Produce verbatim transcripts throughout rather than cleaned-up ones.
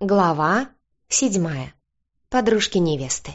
Глава седьмая. Подружки невесты.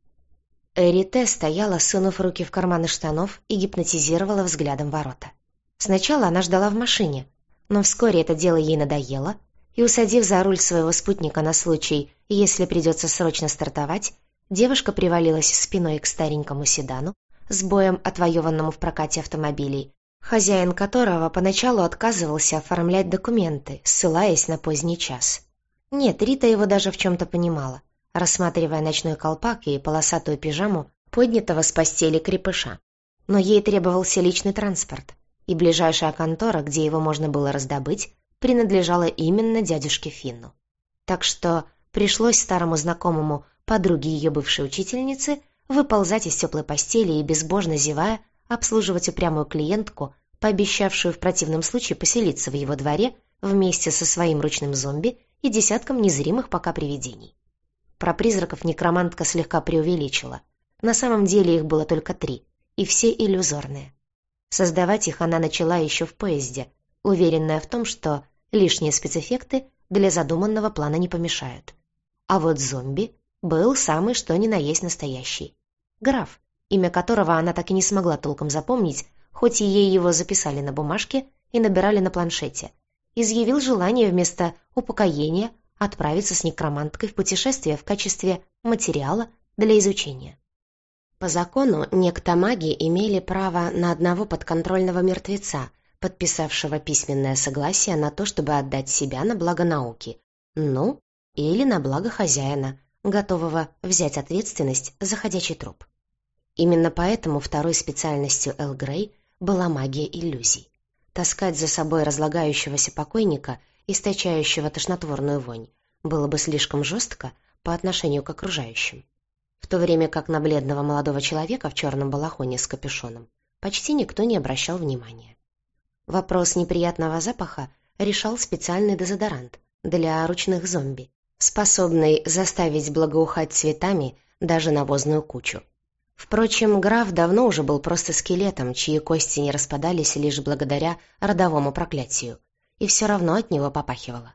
Эрите стояла, сунув руки в карманы штанов, и гипнотизировала взглядом ворота. Сначала она ждала в машине, но вскоре это дело ей надоело, и, усадив за руль своего спутника на случай, если придется срочно стартовать, девушка привалилась спиной к старенькому седану, с боем отвоеванному в прокате автомобилей, хозяин которого поначалу отказывался оформлять документы, ссылаясь на поздний час. Нет, Рита его даже в чем-то понимала, рассматривая ночной колпак и полосатую пижаму поднятого с постели крепыша. Но ей требовался личный транспорт, и ближайшая контора, где его можно было раздобыть, принадлежала именно дядюшке Финну. Так что пришлось старому знакомому, подруге ее бывшей учительницы, выползать из теплой постели и, безбожно зевая, обслуживать упрямую клиентку, пообещавшую в противном случае поселиться в его дворе вместе со своим ручным зомби и десятком незримых пока привидений. Про призраков некромантка слегка преувеличила. На самом деле их было только три, и все иллюзорные. Создавать их она начала еще в поезде, уверенная в том, что лишние спецэффекты для задуманного плана не помешают. А вот зомби был самый что ни на есть настоящий. Граф, имя которого она так и не смогла толком запомнить, хоть и ей его записали на бумажке и набирали на планшете, изъявил желание вместо упокоения отправиться с некроманткой в путешествие в качестве материала для изучения. По закону некто-маги имели право на одного подконтрольного мертвеца, подписавшего письменное согласие на то, чтобы отдать себя на благо науки, ну, или на благо хозяина, готового взять ответственность за ходячий труп. Именно поэтому второй специальностью Эл Грей была магия иллюзий. Таскать за собой разлагающегося покойника, источающего тошнотворную вонь, было бы слишком жестко по отношению к окружающим. В то время как на бледного молодого человека в черном балахоне с капюшоном почти никто не обращал внимания. Вопрос неприятного запаха решал специальный дезодорант для ручных зомби, способный заставить благоухать цветами даже навозную кучу. Впрочем, граф давно уже был просто скелетом, чьи кости не распадались лишь благодаря родовому проклятию, и все равно от него попахивало.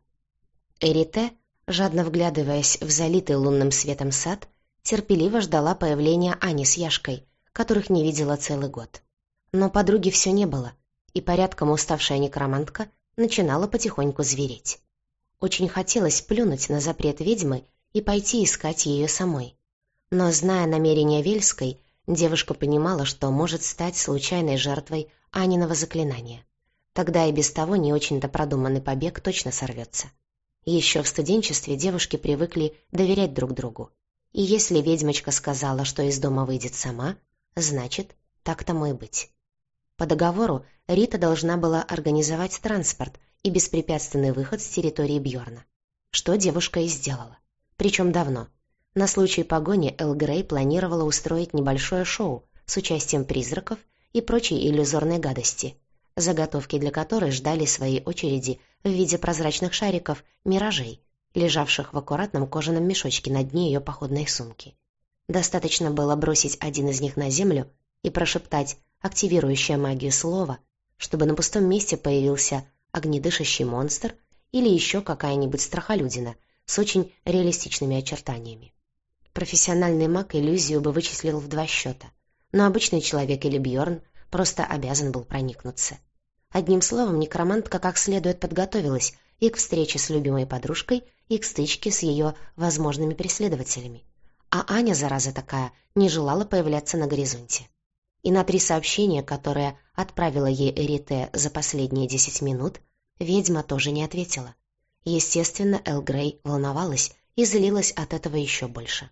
Эрите, жадно вглядываясь в залитый лунным светом сад, терпеливо ждала появления Ани с Яшкой, которых не видела целый год. Но подруги все не было, и порядком уставшая некромантка начинала потихоньку звереть. Очень хотелось плюнуть на запрет ведьмы и пойти искать ее самой. Но, зная намерения Вельской, девушка понимала, что может стать случайной жертвой Аниного заклинания. Тогда и без того не очень-то продуманный побег точно сорвется. Еще в студенчестве девушки привыкли доверять друг другу. И если ведьмочка сказала, что из дома выйдет сама, значит, так тому и быть. По договору Рита должна была организовать транспорт и беспрепятственный выход с территории Бьорна. Что девушка и сделала. Причем давно. На случай погони Эл Грей планировала устроить небольшое шоу с участием призраков и прочей иллюзорной гадости, заготовки для которой ждали своей очереди в виде прозрачных шариков миражей, лежавших в аккуратном кожаном мешочке на дне ее походной сумки. Достаточно было бросить один из них на землю и прошептать активирующее магию слово, чтобы на пустом месте появился огнедышащий монстр или еще какая-нибудь страхолюдина с очень реалистичными очертаниями. Профессиональный маг иллюзию бы вычислил в два счета, но обычный человек или Бьорн просто обязан был проникнуться. Одним словом, некромантка как следует подготовилась и к встрече с любимой подружкой, и к стычке с ее возможными преследователями. А Аня, зараза такая, не желала появляться на горизонте. И на три сообщения, которые отправила ей Эрите за последние десять минут, ведьма тоже не ответила. Естественно, Эл Грей волновалась и злилась от этого еще больше.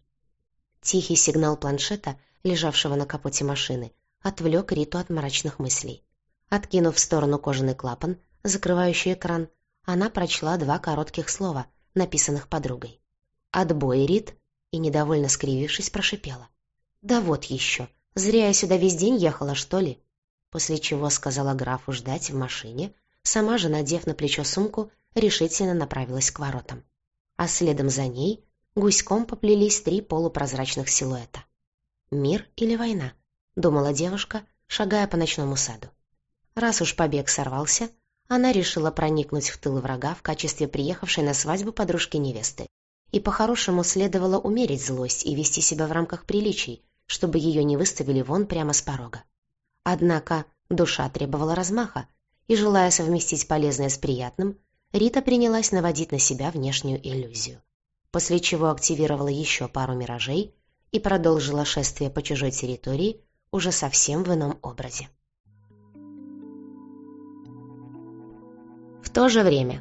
Тихий сигнал планшета, лежавшего на капоте машины, отвлек Риту от мрачных мыслей. Откинув в сторону кожаный клапан, закрывающий экран, она прочла два коротких слова, написанных подругой. «Отбой, Рит», и, недовольно скривившись, прошипела. «Да вот еще, зря я сюда весь день ехала, что ли?» После чего сказала графу ждать в машине, сама же, надев на плечо сумку, решительно направилась к воротам. А следом за ней гуськом поплелись три полупрозрачных силуэта. «Мир или война?» — думала девушка, шагая по ночному саду. Раз уж побег сорвался, она решила проникнуть в тыл врага в качестве приехавшей на свадьбу подружки невесты. И по-хорошему следовало умерить злость и вести себя в рамках приличий, чтобы ее не выставили вон прямо с порога. Однако душа требовала размаха, и, желая совместить полезное с приятным, Рита принялась наводить на себя внешнюю иллюзию, после чего активировала еще пару миражей и продолжила шествие по чужой территории уже совсем в ином образе. В то же время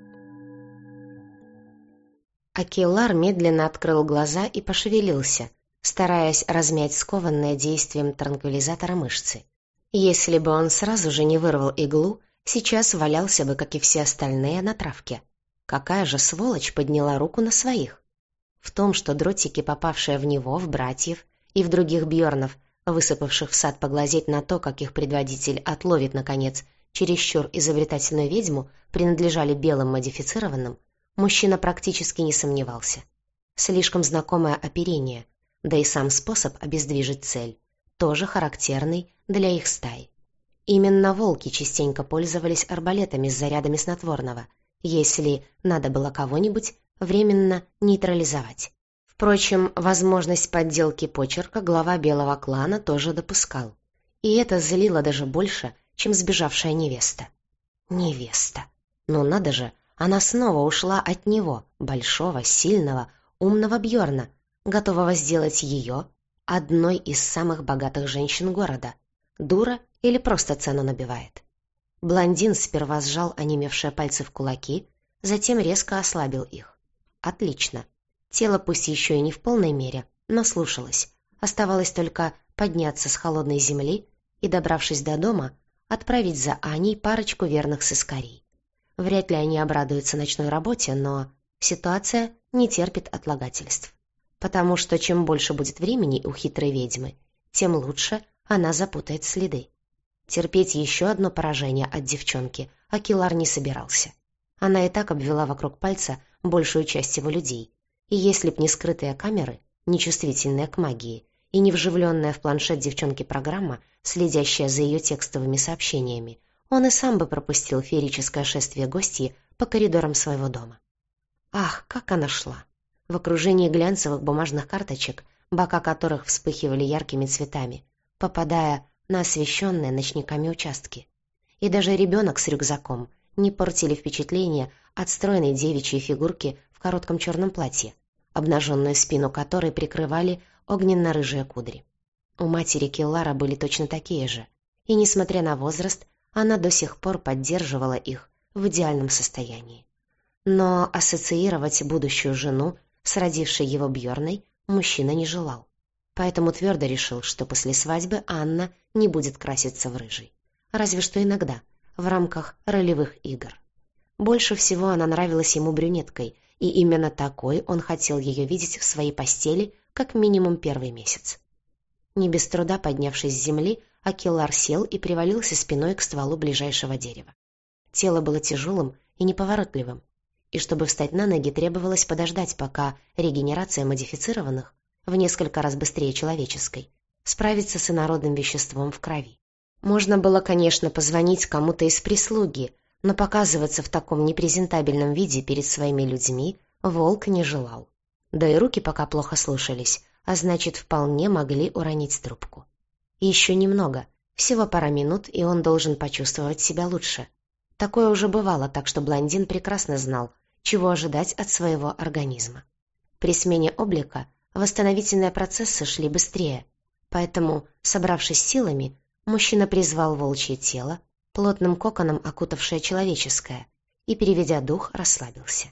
Акилар медленно открыл глаза и пошевелился, стараясь размять скованное действием транквилизатора мышцы. Если бы он сразу же не вырвал иглу, сейчас валялся бы, как и все остальные, на травке. Какая же сволочь подняла руку на своих? В том, что дротики, попавшие в него, в братьев и в других бьорнов, высыпавших в сад поглазеть на то, как их предводитель отловит, наконец, чересчур изобретательную ведьму, принадлежали белым модифицированным, мужчина практически не сомневался. Слишком знакомое оперение, да и сам способ обездвижить цель, тоже характерный для их стаи. Именно волки частенько пользовались арбалетами с зарядами снотворного, если надо было кого-нибудь временно нейтрализовать. Впрочем, возможность подделки почерка глава белого клана тоже допускал. И это злило даже больше, чем сбежавшая невеста. Невеста. Ну надо же, она снова ушла от него, большого, сильного, умного бьорна, готового сделать ее одной из самых богатых женщин города. Дура или просто цену набивает? Блондин сперва сжал онемевшие пальцы в кулаки, затем резко ослабил их. Отлично. Тело пусть еще и не в полной мере, но слушалось. Оставалось только подняться с холодной земли и, добравшись до дома, отправить за Аней парочку верных сыскарей. Вряд ли они обрадуются ночной работе, но ситуация не терпит отлагательств. Потому что чем больше будет времени у хитрой ведьмы, тем лучше она запутает следы. Терпеть еще одно поражение от девчонки Акилар не собирался. Она и так обвела вокруг пальца большую часть его людей, и если б не скрытые камеры, нечувствительные к магии, и не вживленная в планшет девчонки программа, следящая за ее текстовыми сообщениями, он и сам бы пропустил феерическое шествие гостей по коридорам своего дома. Ах, как она шла! В окружении глянцевых бумажных карточек, бока которых вспыхивали яркими цветами, попадая на освещенные ночниками участки. И даже ребенок с рюкзаком не портили впечатление от стройной девичьей фигурки в коротком черном платье, обнаженную спину которой прикрывали огненно-рыжие кудри. У матери Киллара были точно такие же, и, несмотря на возраст, она до сих пор поддерживала их в идеальном состоянии. Но ассоциировать будущую жену с родившей его Бьорной мужчина не желал, поэтому твердо решил, что после свадьбы Анна не будет краситься в рыжий. Разве что иногда, в рамках ролевых игр. Больше всего она нравилась ему брюнеткой, и именно такой он хотел ее видеть в своей постели как минимум первый месяц. Не без труда поднявшись с земли, Акилар сел и привалился спиной к стволу ближайшего дерева. Тело было тяжелым и неповоротливым, и чтобы встать на ноги, требовалось подождать, пока регенерация модифицированных, в несколько раз быстрее человеческой, справится с инородным веществом в крови. Можно было, конечно, позвонить кому-то из прислуги, но показываться в таком непрезентабельном виде перед своими людьми волк не желал. Да и руки пока плохо слушались, а значит, вполне могли уронить трубку. Еще немного, всего пара минут, и он должен почувствовать себя лучше. Такое уже бывало, так что блондин прекрасно знал, чего ожидать от своего организма. При смене облика восстановительные процессы шли быстрее, поэтому, собравшись силами, мужчина призвал волчье тело, плотным коконом окутавшее человеческое, и, переведя дух, расслабился.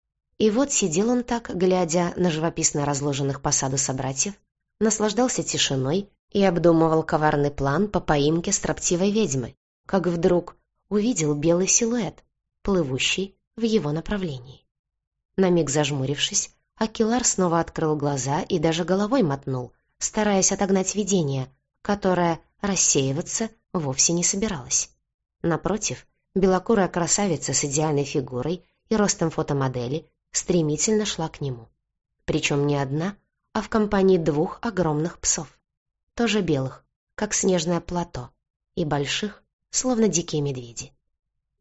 И вот сидел он так, глядя на живописно разложенных по саду собратьев, наслаждался тишиной и обдумывал коварный план по поимке строптивой ведьмы, как вдруг увидел белый силуэт, плывущий в его направлении. На миг зажмурившись, Акилар снова открыл глаза и даже головой мотнул, стараясь отогнать видение, которое рассеиваться вовсе не собиралось. Напротив, белокурая красавица с идеальной фигурой и ростом фотомодели стремительно шла к нему. Причем не одна, а в компании двух огромных псов. Тоже белых, как снежное плато, и больших, словно дикие медведи.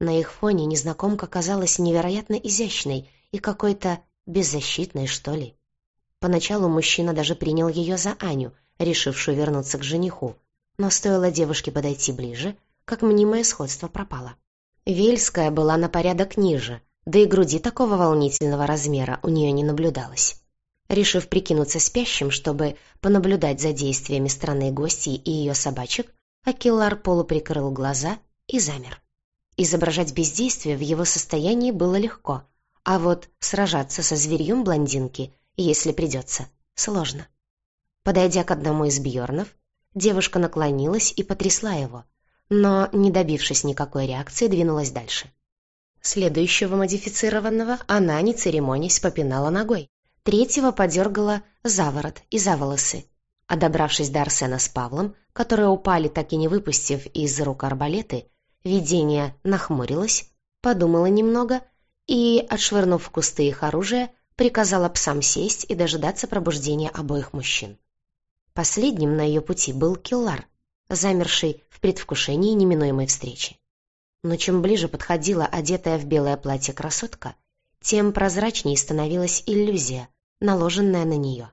На их фоне незнакомка казалась невероятно изящной и какой-то беззащитной, что ли. Поначалу мужчина даже принял ее за Аню, решившую вернуться к жениху, но стоило девушке подойти ближе, как мнимое сходство пропало. Вельская была на порядок ниже, да и груди такого волнительного размера у нее не наблюдалось. Решив прикинуться спящим, чтобы понаблюдать за действиями странной гостьи и ее собачек, Акиллар полуприкрыл глаза и замер. Изображать бездействие в его состоянии было легко, а вот сражаться со зверьем блондинки, если придется, сложно. Подойдя к одному из Бьорнов, девушка наклонилась и потрясла его, но, не добившись никакой реакции, двинулась дальше. Следующего модифицированного она, не церемонясь, попинала ногой. Третьего подергала за ворот и за волосы. А добравшись до Арсена с Павлом, которые упали, так и не выпустив из рук арбалеты, видение нахмурилось, подумала немного и, отшвырнув в кусты их оружие, приказала псам сесть и дожидаться пробуждения обоих мужчин. Последним на ее пути был Киллар, замерший в предвкушении неминуемой встречи. Но чем ближе подходила одетая в белое платье красотка, тем прозрачнее становилась иллюзия, наложенная на нее.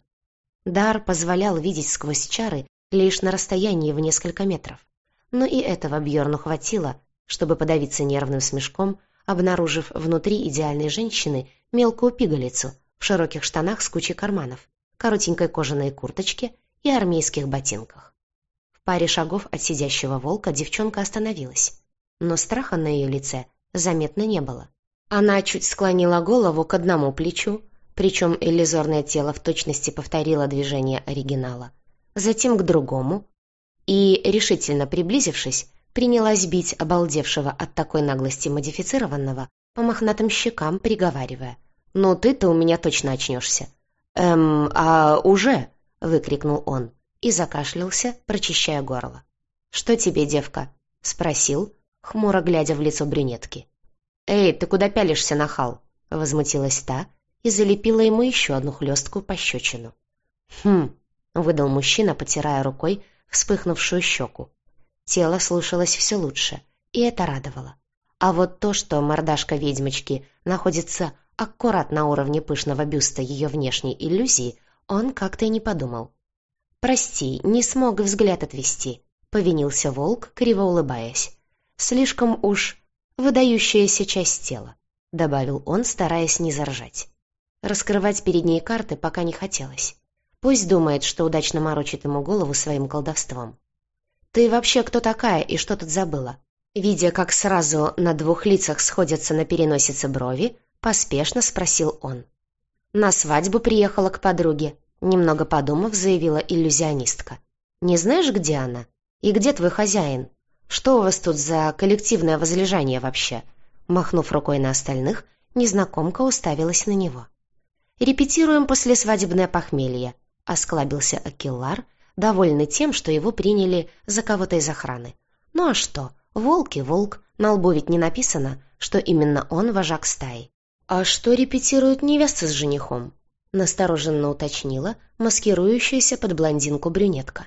Дар позволял видеть сквозь чары лишь на расстоянии в несколько метров, но и этого Бьорну хватило, чтобы подавиться нервным смешком, обнаружив внутри идеальной женщины мелкую пигалицу в широких штанах с кучей карманов, коротенькой кожаной курточке и армейских ботинках. В паре шагов от сидящего волка девчонка остановилась, но страха на ее лице заметно не было. Она чуть склонила голову к одному плечу, причем иллюзорное тело в точности повторило движение оригинала, затем к другому, и, решительно приблизившись, принялась бить обалдевшего от такой наглости модифицированного по мохнатым щекам, приговаривая: «Ну ты-то у меня точно очнешься». «Эм, а уже?» — выкрикнул он и закашлялся, прочищая горло. «Что тебе, девка?» — спросил, хмуро глядя в лицо брюнетки. «Эй, ты куда пялишься, нахал?» — возмутилась та и залепила ему еще одну хлесткую пощечину. «Хм», — выдал мужчина, потирая рукой вспыхнувшую щеку. Тело слушалось все лучше, и это радовало. А вот то, что мордашка ведьмочки находится аккурат на уровне пышного бюста ее внешней иллюзии, он как-то и не подумал. «Прости, не смог взгляд отвести», — повинился волк, криво улыбаясь. «Слишком уж выдающаяся часть тела», — добавил он, стараясь не заржать. Раскрывать перед ней карты пока не хотелось. Пусть думает, что удачно морочит ему голову своим колдовством. «Ты вообще кто такая и что тут забыла?» Видя, как сразу на двух лицах сходятся на переносице брови, поспешно спросил он. «На свадьбу приехала к подруге», — немного подумав, заявила иллюзионистка. «Не знаешь, где она? И где твой хозяин? Что у вас тут за коллективное возлежание вообще?» Махнув рукой на остальных, незнакомка уставилась на него. «Репетируем послесвадебное похмелье», — осклабился Акиллар, довольный тем, что его приняли за кого-то из охраны. «Ну а что? Волк и волк, на лбу ведь не написано, что именно он вожак стаи». «А что репетируют невеста с женихом?» — настороженно уточнила маскирующаяся под блондинку брюнетка.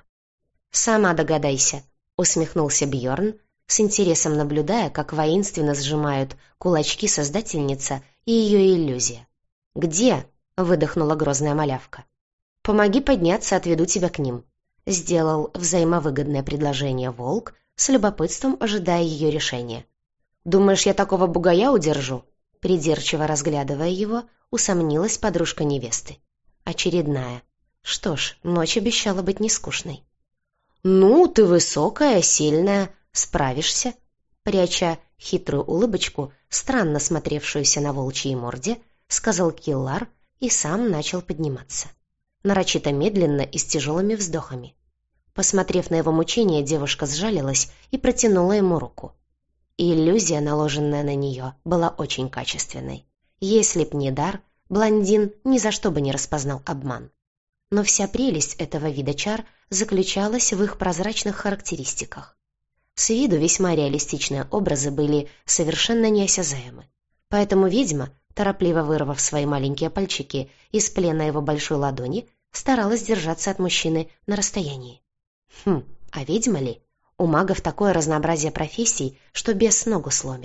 «Сама догадайся», — усмехнулся Бьорн, с интересом наблюдая, как воинственно сжимают кулачки создательница и ее иллюзия. «Где?» — выдохнула грозная малявка. «Помоги подняться, отведу тебя к ним», — сделал взаимовыгодное предложение волк, с любопытством ожидая ее решения. «Думаешь, я такого бугая удержу?» Придирчиво разглядывая его, усомнилась подружка невесты. Очередная. Что ж, ночь обещала быть нескучной. «Ну, ты высокая, сильная, справишься», пряча хитрую улыбочку, странно смотревшуюся на волчьей морде, сказал Киллар и сам начал подниматься. Нарочито медленно и с тяжелыми вздохами. Посмотрев на его мучение, девушка сжалилась и протянула ему руку. Иллюзия, наложенная на нее, была очень качественной. Если б не дар, блондин ни за что бы не распознал обман. Но вся прелесть этого вида чар заключалась в их прозрачных характеристиках. С виду весьма реалистичные образы были совершенно неосязаемы. Поэтому ведьма, торопливо вырвав свои маленькие пальчики из плена его большой ладони, старалась держаться от мужчины на расстоянии. Хм, а ведьма ли? У магов такое разнообразие профессий, что бес ногу сломит.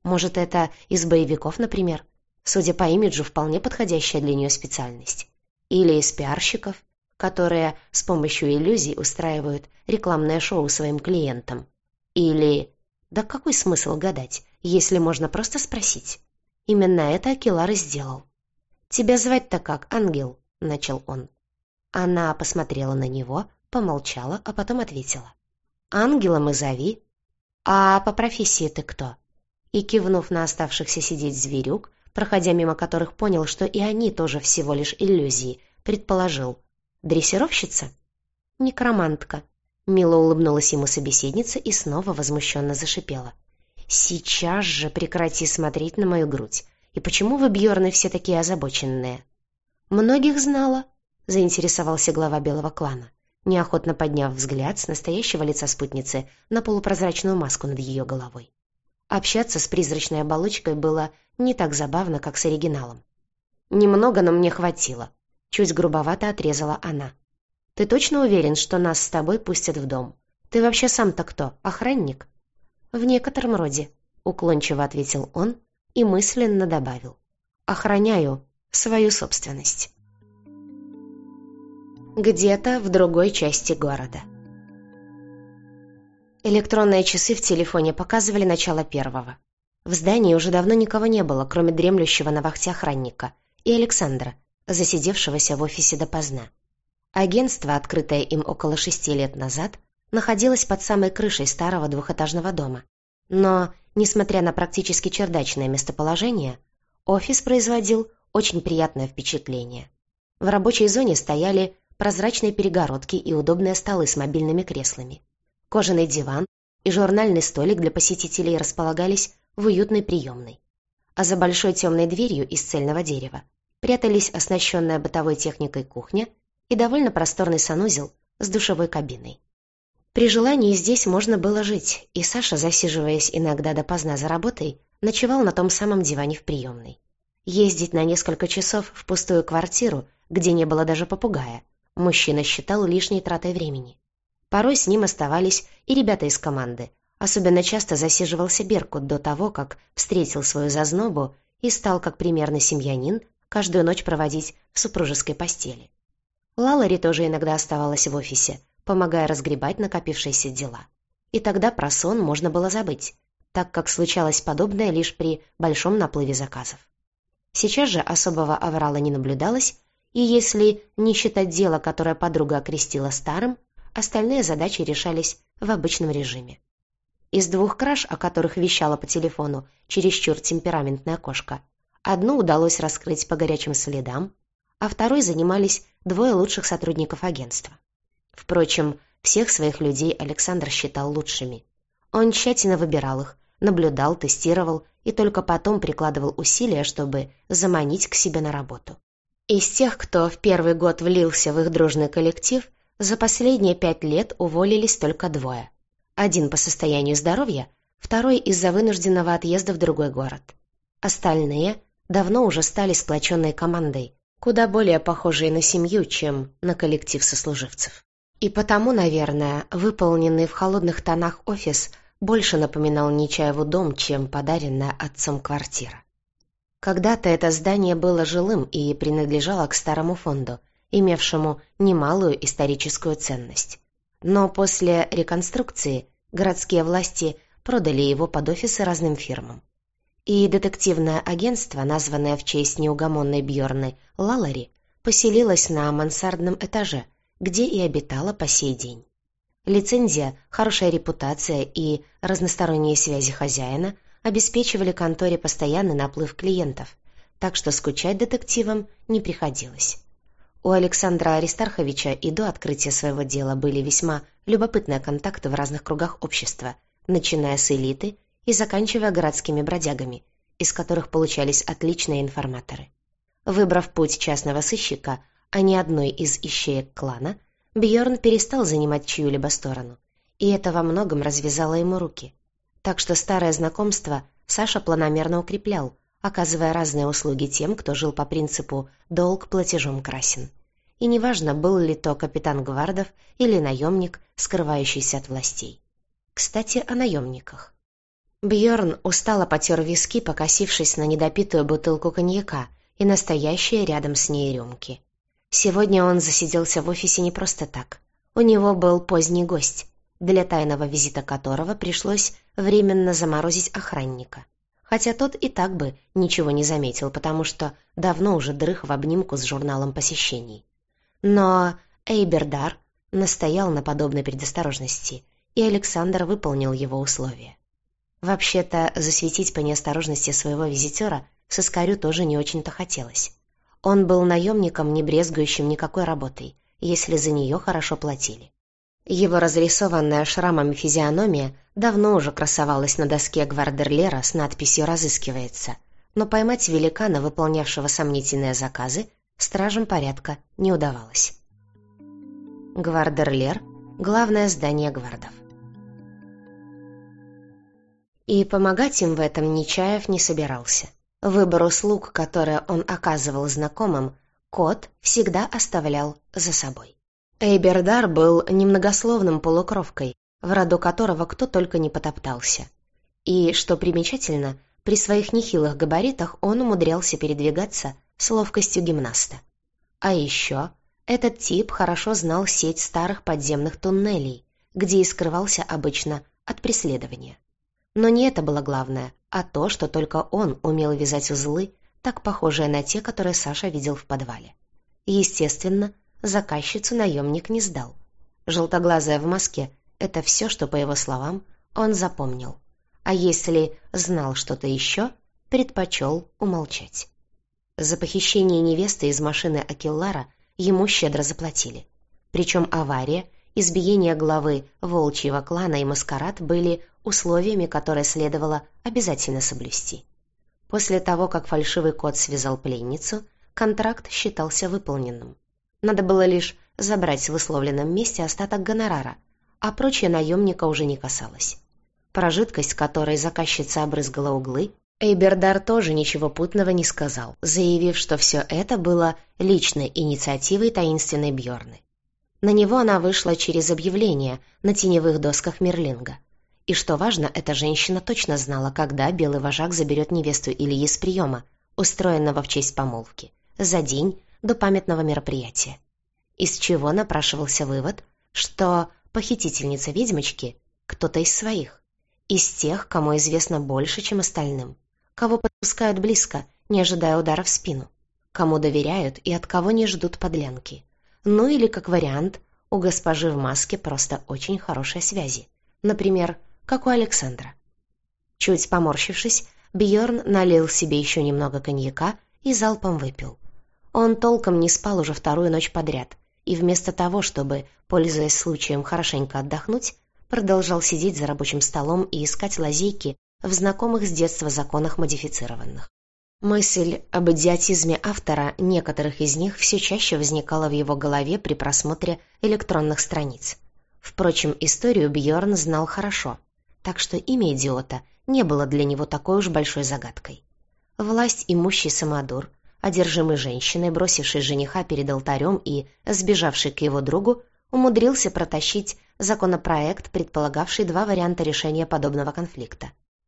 Может, это из боевиков, например? Судя по имиджу, вполне подходящая для нее специальность. Или из пиарщиков, которые с помощью иллюзий устраивают рекламное шоу своим клиентам. Или... Да какой смысл гадать, если можно просто спросить? Именно это Акилар и сделал. «Тебя звать-то как, ангел?» — начал он. Она посмотрела на него, помолчала, а потом ответила. «Ангелом и зови. А по профессии ты кто?» И, кивнув на оставшихся сидеть зверюк, проходя мимо которых понял, что и они тоже всего лишь иллюзии, предположил. «Дрессировщица?» «Некромантка», — мило улыбнулась ему собеседница и снова возмущенно зашипела. «Сейчас же прекрати смотреть на мою грудь. И почему вы, Бьорны, все такие озабоченные?» «Многих знала», — заинтересовался глава белого клана, неохотно подняв взгляд с настоящего лица спутницы на полупрозрачную маску над ее головой. Общаться с призрачной оболочкой было не так забавно, как с оригиналом. «Немного, но мне хватило», — чуть грубовато отрезала она. «Ты точно уверен, что нас с тобой пустят в дом? Ты вообще сам-то кто, охранник?» «В некотором роде», — уклончиво ответил он и мысленно добавил. «Охраняю свою собственность». Где-то в другой части города. Электронные часы в телефоне показывали начало первого. В здании уже давно никого не было, кроме дремлющего на вахте охранника и Александра, засидевшегося в офисе допоздна. Агентство, открытое им около шести лет назад, находилось под самой крышей старого двухэтажного дома. Но, несмотря на практически чердачное местоположение, офис производил очень приятное впечатление. В рабочей зоне стояли прозрачные перегородки и удобные столы с мобильными креслами. Кожаный диван и журнальный столик для посетителей располагались в уютной приемной. А за большой темной дверью из цельного дерева прятались оснащенная бытовой техникой кухня и довольно просторный санузел с душевой кабиной. При желании здесь можно было жить, и Саша, засиживаясь иногда допоздна за работой, ночевал на том самом диване в приемной. Ездить на несколько часов в пустую квартиру, где не было даже попугая, мужчина считал лишней тратой времени. Порой с ним оставались и ребята из команды. Особенно часто засиживался Беркут до того, как встретил свою зазнобу и стал, как примерный семьянин, каждую ночь проводить в супружеской постели. Лалари тоже иногда оставалась в офисе, помогая разгребать накопившиеся дела. И тогда про сон можно было забыть, так как случалось подобное лишь при большом наплыве заказов. Сейчас же особого аврала не наблюдалось, и если не считать дело, которое подруга окрестила старым, остальные задачи решались в обычном режиме. Из двух краж, о которых вещала по телефону чересчур темпераментная кошка, одну удалось раскрыть по горячим следам, а второй занимались двое лучших сотрудников агентства. Впрочем, всех своих людей Александр считал лучшими. Он тщательно выбирал их, наблюдал, тестировал и только потом прикладывал усилия, чтобы заманить к себе на работу. Из тех, кто в первый год влился в их дружный коллектив, за последние пять лет уволились только двое. Один по состоянию здоровья, второй из-за вынужденного отъезда в другой город. Остальные давно уже стали сплоченной командой, куда более похожей на семью, чем на коллектив сослуживцев. И потому, наверное, выполненный в холодных тонах офис больше напоминал Нечаеву дом, чем подаренная отцом квартира. Когда-то это здание было жилым и принадлежало к старому фонду, имевшему немалую историческую ценность. Но после реконструкции городские власти продали его под офисы разным фирмам. И детективное агентство, названное в честь неугомонной Бьорны Лалари, поселилось на мансардном этаже, где и обитало по сей день. Лицензия, хорошая репутация и разносторонние связи хозяина обеспечивали конторе постоянный наплыв клиентов, так что скучать детективам не приходилось. У Александра Аристарховича и до открытия своего дела были весьма любопытные контакты в разных кругах общества, начиная с элиты и заканчивая городскими бродягами, из которых получались отличные информаторы. Выбрав путь частного сыщика, а не одной из ищеек клана, Бьорн перестал занимать чью-либо сторону, и это во многом развязало ему руки. Так что старое знакомство Саша планомерно укреплял, оказывая разные услуги тем, кто жил по принципу «долг платежом красен». И неважно, был ли то капитан Гвардов или наемник, скрывающийся от властей. Кстати, о наемниках. Бьорн устало потер виски, покосившись на недопитую бутылку коньяка и настоящие рядом с ней рюмки. Сегодня он засиделся в офисе не просто так. У него был поздний гость, для тайного визита которого пришлось временно заморозить охранника. Хотя тот и так бы ничего не заметил, потому что давно уже дрых в обнимку с журналом посещений. Но Эйбердар настоял на подобной предосторожности, и Александр выполнил его условия. Вообще-то, засветить по неосторожности своего визитера Сыскарю тоже не очень-то хотелось. Он был наемником, не брезгующим никакой работой, если за нее хорошо платили. Его разрисованная шрамами физиономия давно уже красовалась на доске гвардерлера с надписью «Разыскивается», но поймать великана, выполнявшего сомнительные заказы, стражам порядка не удавалось. Гвардерлер — главное здание гвардов. И помогать им в этом Нечаев не собирался. Выбор услуг, которые он оказывал знакомым, кот всегда оставлял за собой. Эйбердар был немногословным полукровкой, в роду которого кто только не потоптался. И, что примечательно, при своих нехилых габаритах он умудрялся передвигаться с ловкостью гимнаста. А еще этот тип хорошо знал сеть старых подземных туннелей, где и скрывался обычно от преследования. Но не это было главное, а то, что только он умел вязать узлы, так похожие на те, которые Саша видел в подвале. Естественно, заказчицу наемник не сдал. Желтоглазая в маске — это все, что, по его словам, он запомнил. А если знал что-то еще, предпочел умолчать. За похищение невесты из машины Акиллара ему щедро заплатили. Причем авария, избиение главы волчьего клана и маскарад были условиями, которые следовало обязательно соблюсти. После того, как фальшивый кот связал пленницу, контракт считался выполненным. Надо было лишь забрать в условленном месте остаток гонорара, а прочее наемника уже не касалось. Про жидкость, которой заказчица обрызгала углы, Эйбердар тоже ничего путного не сказал, заявив, что все это было личной инициативой таинственной Бьорны. На него она вышла через объявление на теневых досках Мерлинга. И что важно, эта женщина точно знала, когда белый вожак заберет невесту Ильи с приема, устроенного в честь помолвки, за день до памятного мероприятия. Из чего напрашивался вывод, что похитительница ведьмочки — кто-то из своих, из тех, кому известно больше, чем остальным, кого подпускают близко, не ожидая удара в спину, кому доверяют и от кого не ждут подлянки. Ну или, как вариант, у госпожи в маске просто очень хорошие связи, например, как у Александра. Чуть поморщившись, Бьорн налил себе еще немного коньяка и залпом выпил. Он толком не спал уже вторую ночь подряд, и вместо того, чтобы, пользуясь случаем, хорошенько отдохнуть, продолжал сидеть за рабочим столом и искать лазейки в знакомых с детства законах модифицированных. Мысль об идиотизме автора некоторых из них все чаще возникала в его голове при просмотре электронных страниц. Впрочем, историю Бьорн знал хорошо, так что имя идиота не было для него такой уж большой загадкой. Власть имущий самодур, одержимый женщиной, бросивший жениха перед алтарем и сбежавший к его другу, умудрился протащить законопроект, предполагавший два варианта решения подобного конфликта.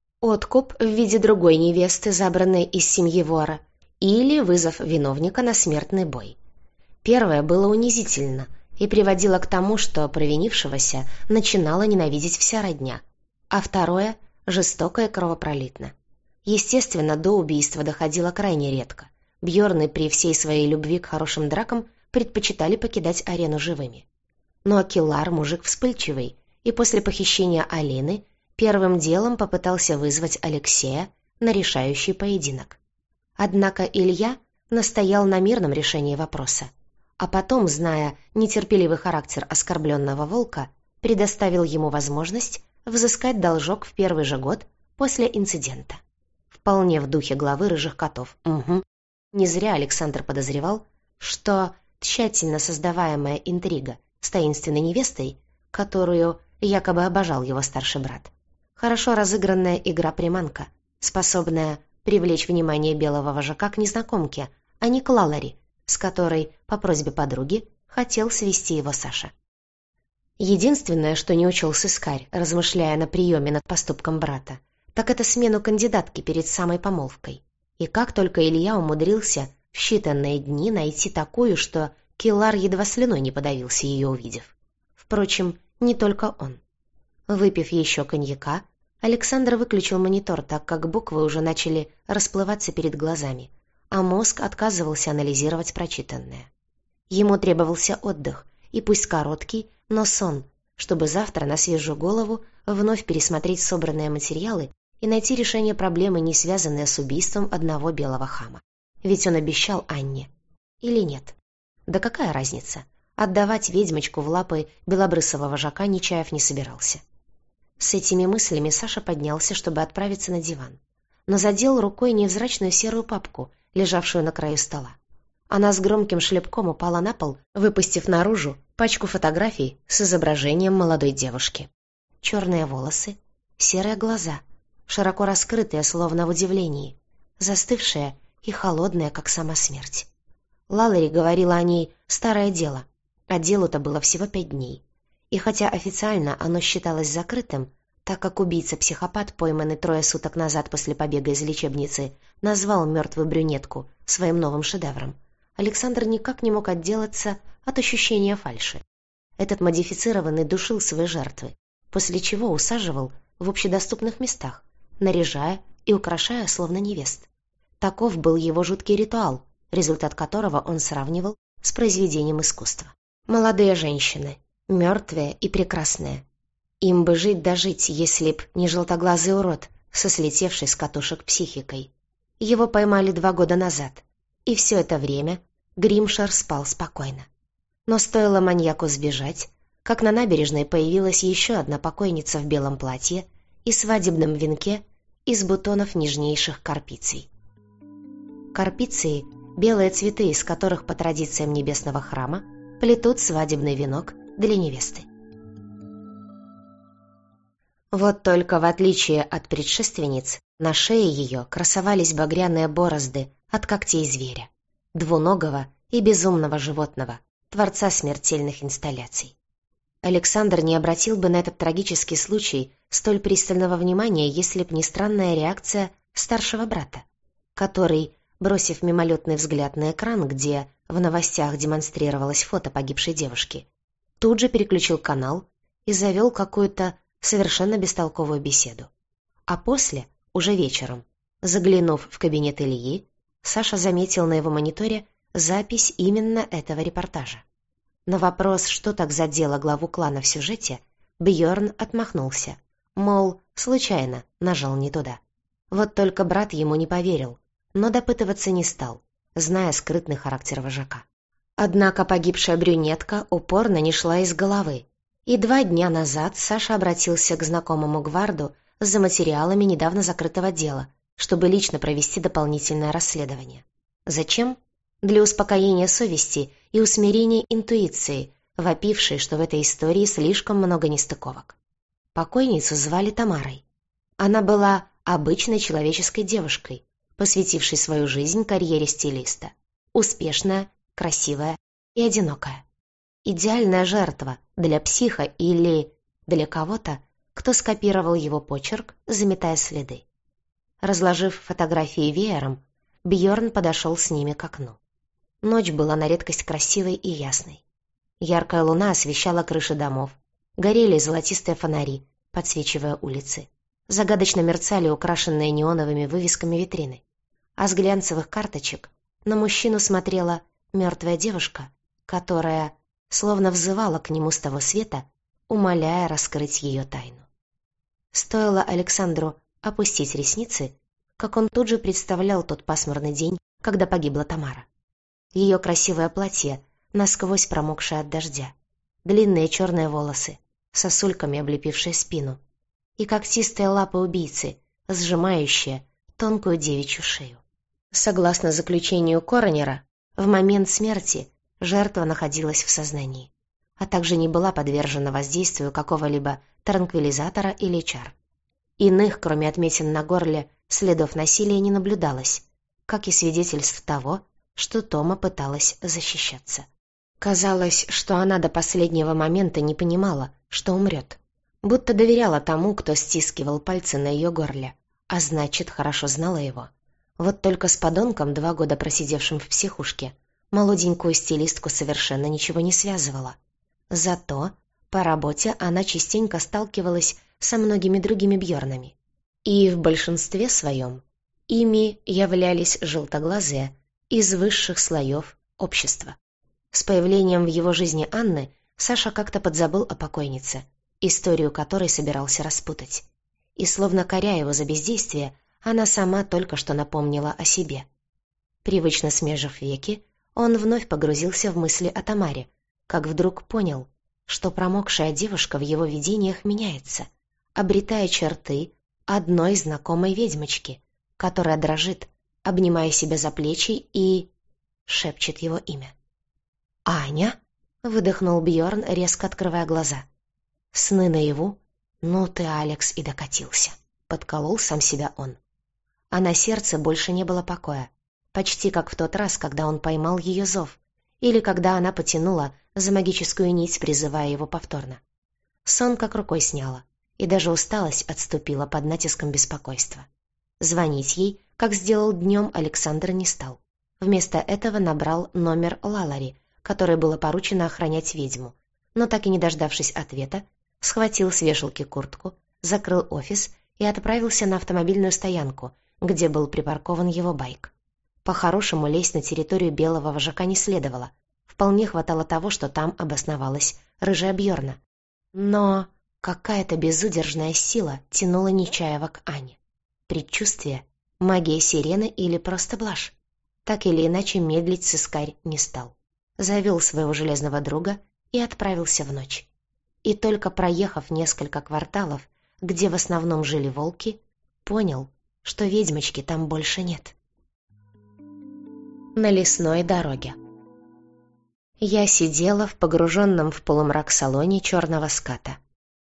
Откуп в виде другой невесты, забранной из семьи вора, или вызов виновника на смертный бой. Первое было унизительно и приводило к тому, что провинившегося начинала ненавидеть вся родня, а второе — жестоко и кровопролитно. Естественно, до убийства доходило крайне редко. Бьорны при всей своей любви к хорошим дракам предпочитали покидать арену живыми. Но Акиллар мужик вспыльчивый, и после похищения Алины первым делом попытался вызвать Алексея на решающий поединок. Однако Илья настоял на мирном решении вопроса, а потом, зная нетерпеливый характер оскорбленного волка, предоставил ему возможность взыскать должок в первый же год после инцидента. Вполне в духе главы рыжих котов. Угу. Не зря Александр подозревал, что тщательно создаваемая интрига с таинственной невестой, которую якобы обожал его старший брат, хорошо разыгранная игра-приманка, способная привлечь внимание белого вожака к незнакомке, а не к Лалари, с которой, по просьбе подруги, хотел свести его Саша. Единственное, что не учел сыскарь, размышляя на приеме над поступком брата, так это смену кандидатки перед самой помолвкой. И как только Илья умудрился в считанные дни найти такую, что Киллар едва слюной не подавился, ее увидев. Впрочем, не только он. Выпив еще коньяка, Александр выключил монитор, так как буквы уже начали расплываться перед глазами, а мозг отказывался анализировать прочитанное. Ему требовался отдых, и пусть короткий, но сон, чтобы завтра на свежую голову вновь пересмотреть собранные материалы и найти решение проблемы, не связанной с убийством одного белого хама. Ведь он обещал Анне. Или нет? Да какая разница? Отдавать ведьмочку в лапы белобрысого вожака Нечаев не собирался. С этими мыслями Саша поднялся, чтобы отправиться на диван, но задел рукой невзрачную серую папку, лежавшую на краю стола. Она с громким шлепком упала на пол, выпустив наружу пачку фотографий с изображением молодой девушки. Черные волосы, серые глаза, широко раскрытые, словно в удивлении, застывшие и холодные, как сама смерть. Лалари говорила о ней «старое дело», а делу-то было всего пять дней. И хотя официально оно считалось закрытым, так как убийца-психопат, пойманный трое суток назад после побега из лечебницы, назвал мертвую брюнетку своим новым шедевром, Александр никак не мог отделаться от ощущения фальши. Этот модифицированный душил свои жертвы, после чего усаживал в общедоступных местах, наряжая и украшая словно невест. Таков был его жуткий ритуал, результат которого он сравнивал с произведением искусства. Молодые женщины, мертвые и прекрасные. Им бы жить да жить, если б не желтоглазый урод со слетевшей с катушек психикой. Его поймали два года назад, и все это время Гримшер спал спокойно. Но стоило маньяку сбежать, как на набережной появилась еще одна покойница в белом платье и свадебном венке из бутонов нежнейших карпиций. Карпиции — белые цветы, из которых по традициям небесного храма плетут свадебный венок для невесты. Вот только в отличие от предшественниц, на шее ее красовались багряные борозды от когтей зверя, двуногого и безумного животного, творца смертельных инсталляций. Александр не обратил бы на этот трагический случай столь пристального внимания, если б не странная реакция старшего брата, который, бросив мимолетный взгляд на экран, где в новостях демонстрировалось фото погибшей девушки, тут же переключил канал и завел какую-то совершенно бестолковую беседу. А после, уже вечером, заглянув в кабинет Ильи, Саша заметил на его мониторе запись именно этого репортажа. На вопрос, что так задело главу клана в сюжете, Бьорн отмахнулся, мол, случайно нажал не туда. Вот только брат ему не поверил, но допытываться не стал, зная скрытный характер вожака. Однако погибшая брюнетка упорно не шла из головы, и два дня назад Саша обратился к знакомому Гварду за материалами недавно закрытого дела, чтобы лично провести дополнительное расследование. Зачем? Для успокоения совести и усмирения интуиции, вопившей, что в этой истории слишком много нестыковок. Покойницу звали Тамарой. Она была обычной человеческой девушкой, посвятившей свою жизнь карьере стилиста. Успешная, красивая и одинокая. Идеальная жертва для психа или для кого-то, кто скопировал его почерк, заметая следы. Разложив фотографии веером, Бьорн подошел с ними к окну. Ночь была на редкость красивой и ясной. Яркая луна освещала крыши домов, горели золотистые фонари, подсвечивая улицы. Загадочно мерцали украшенные неоновыми вывесками витрины. А с глянцевых карточек на мужчину смотрела мертвая девушка, которая словно взывала к нему с того света, умоляя раскрыть ее тайну. Стоило Александру опустить ресницы, как он тут же представлял тот пасмурный день, когда погибла Тамара. Ее красивое платье, насквозь промокшее от дождя, длинные черные волосы, сосульками облепившие спину, и когтистые лапы убийцы, сжимающие тонкую девичью шею. Согласно заключению коронера, в момент смерти жертва находилась в сознании, а также не была подвержена воздействию какого-либо транквилизатора или чар. Иных, кроме отметин на горле, следов насилия не наблюдалось, как и свидетельств того, что Тома пыталась защищаться. Казалось, что она до последнего момента не понимала, что умрет, будто доверяла тому, кто стискивал пальцы на ее горле, а значит, хорошо знала его. Вот только с подонком, два года просидевшим в психушке, молоденькую стилистку совершенно ничего не связывало. Зато по работе она частенько сталкивалась со многими другими Бьорнами. И в большинстве своем ими являлись желтоглазые из высших слоев общества. С появлением в его жизни Анны Саша как-то подзабыл о покойнице, историю которой собирался распутать. И словно коря его за бездействие, она сама только что напомнила о себе. Привычно смежив веки, он вновь погрузился в мысли о Тамаре, как вдруг понял, что промокшая девушка в его видениях меняется, обретая черты одной знакомой ведьмочки, которая дрожит, обнимая себя за плечи и шепчет его имя. «Аня?» — выдохнул Бьорн, резко открывая глаза. «Сны наяву? Ну ты, Алекс, и докатился», — подколол сам себя он. А на сердце больше не было покоя, почти как в тот раз, когда он поймал ее зов, или когда она потянула за магическую нить, призывая его повторно. Сон как рукой сняло, и даже усталость отступила под натиском беспокойства. Звонить ей, как сделал днем, Александр не стал. Вместо этого набрал номер Лалари, которой было поручено охранять ведьму, но так и не дождавшись ответа, схватил с вешалки куртку, закрыл офис и отправился на автомобильную стоянку, где был припаркован его байк. По-хорошему лезть на территорию белого вожака не следовало. Вполне хватало того, что там обосновалась рыжая Бьорна. Но какая-то безудержная сила тянула Нечаева к Ане. Предчувствие, магия сирены или просто блажь. Так или иначе медлить сыскарь не стал. Завел своего железного друга и отправился в ночь. И только проехав несколько кварталов, где в основном жили волки, понял, что ведьмочки там больше нет. На лесной дороге. Я сидела в погруженном в полумрак салоне черного ската.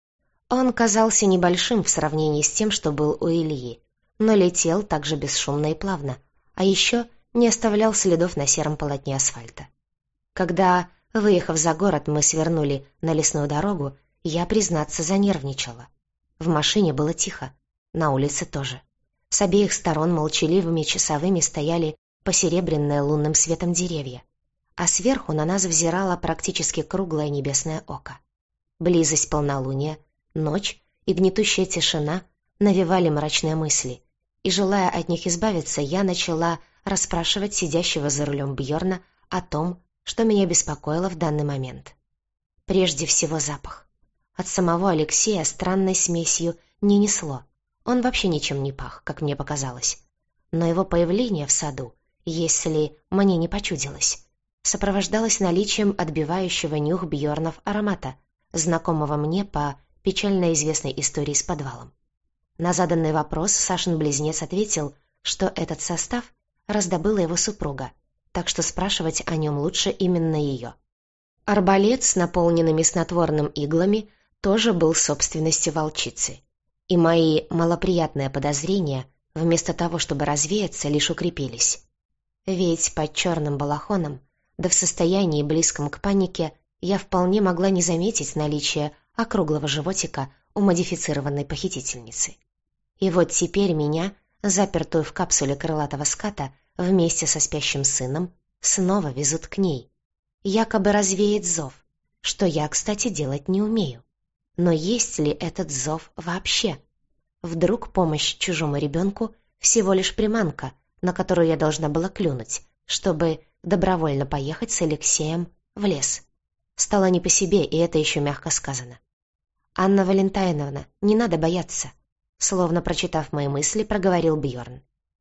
Он казался небольшим в сравнении с тем, что был у Ильи, но летел так же бесшумно и плавно, а еще не оставлял следов на сером полотне асфальта. Когда, выехав за город, мы свернули на лесную дорогу, я, признаться, занервничала. В машине было тихо, на улице тоже. С обеих сторон молчаливыми часовыми стояли посеребренные лунным светом деревья, а сверху на нас взирало практически круглое небесное око. Близость полнолуния, ночь и гнетущая тишина навевали мрачные мысли, и, желая от них избавиться, я начала расспрашивать сидящего за рулем Бьорна о том, что меня беспокоило в данный момент. Прежде всего запах. От самого Алексея странной смесью не несло. Он вообще ничем не пах, как мне показалось. Но его появление в саду, если мне не почудилось, сопровождалось наличием отбивающего нюх Бьорнов аромата, знакомого мне по печально известной истории с подвалом. На заданный вопрос Сашин близнец ответил, что этот состав раздобыла его супруга, так что спрашивать о нем лучше именно ее. Арбалет с наполненными снотворным иглами тоже был собственностью волчицы, и мои малоприятные подозрения, вместо того, чтобы развеяться, лишь укрепились. Ведь под черным балахоном, да в состоянии близком к панике, я вполне могла не заметить наличие округлого животика у модифицированной похитительницы. И вот теперь меня, запертую в капсуле крылатого ската, вместе со спящим сыном, снова везут к ней. Якобы развеять зов, что я, кстати, делать не умею. Но есть ли этот зов вообще? Вдруг помощь чужому ребенку всего лишь приманка, на которую я должна была клюнуть, чтобы добровольно поехать с Алексеем в лес. Стало не по себе, и это еще мягко сказано. «Анна Валентайновна, не надо бояться», словно прочитав мои мысли, проговорил Бьорн.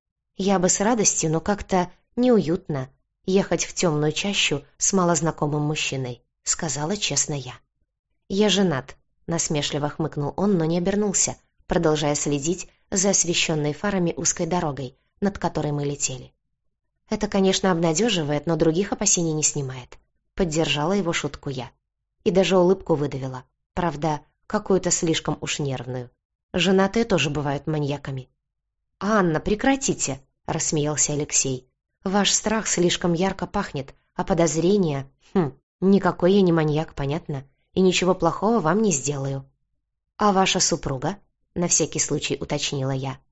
«Я бы с радостью, но как-то неуютно ехать в темную чащу с малознакомым мужчиной», — сказала честно я. «Я женат», — насмешливо хмыкнул он, но не обернулся, продолжая следить за освещенной фарами узкой дорогой, над которой мы летели. «Это, конечно, обнадеживает, но других опасений не снимает», — поддержала его шутку я. И даже улыбку выдавила, правда, какую-то слишком уж нервную. Женатые тоже бывают маньяками. «Анна, прекратите!» — рассмеялся Алексей. «Ваш страх слишком ярко пахнет, а подозрения... Хм, никакой я не маньяк, понятно, и ничего плохого вам не сделаю». «А ваша супруга?» — на всякий случай уточнила я.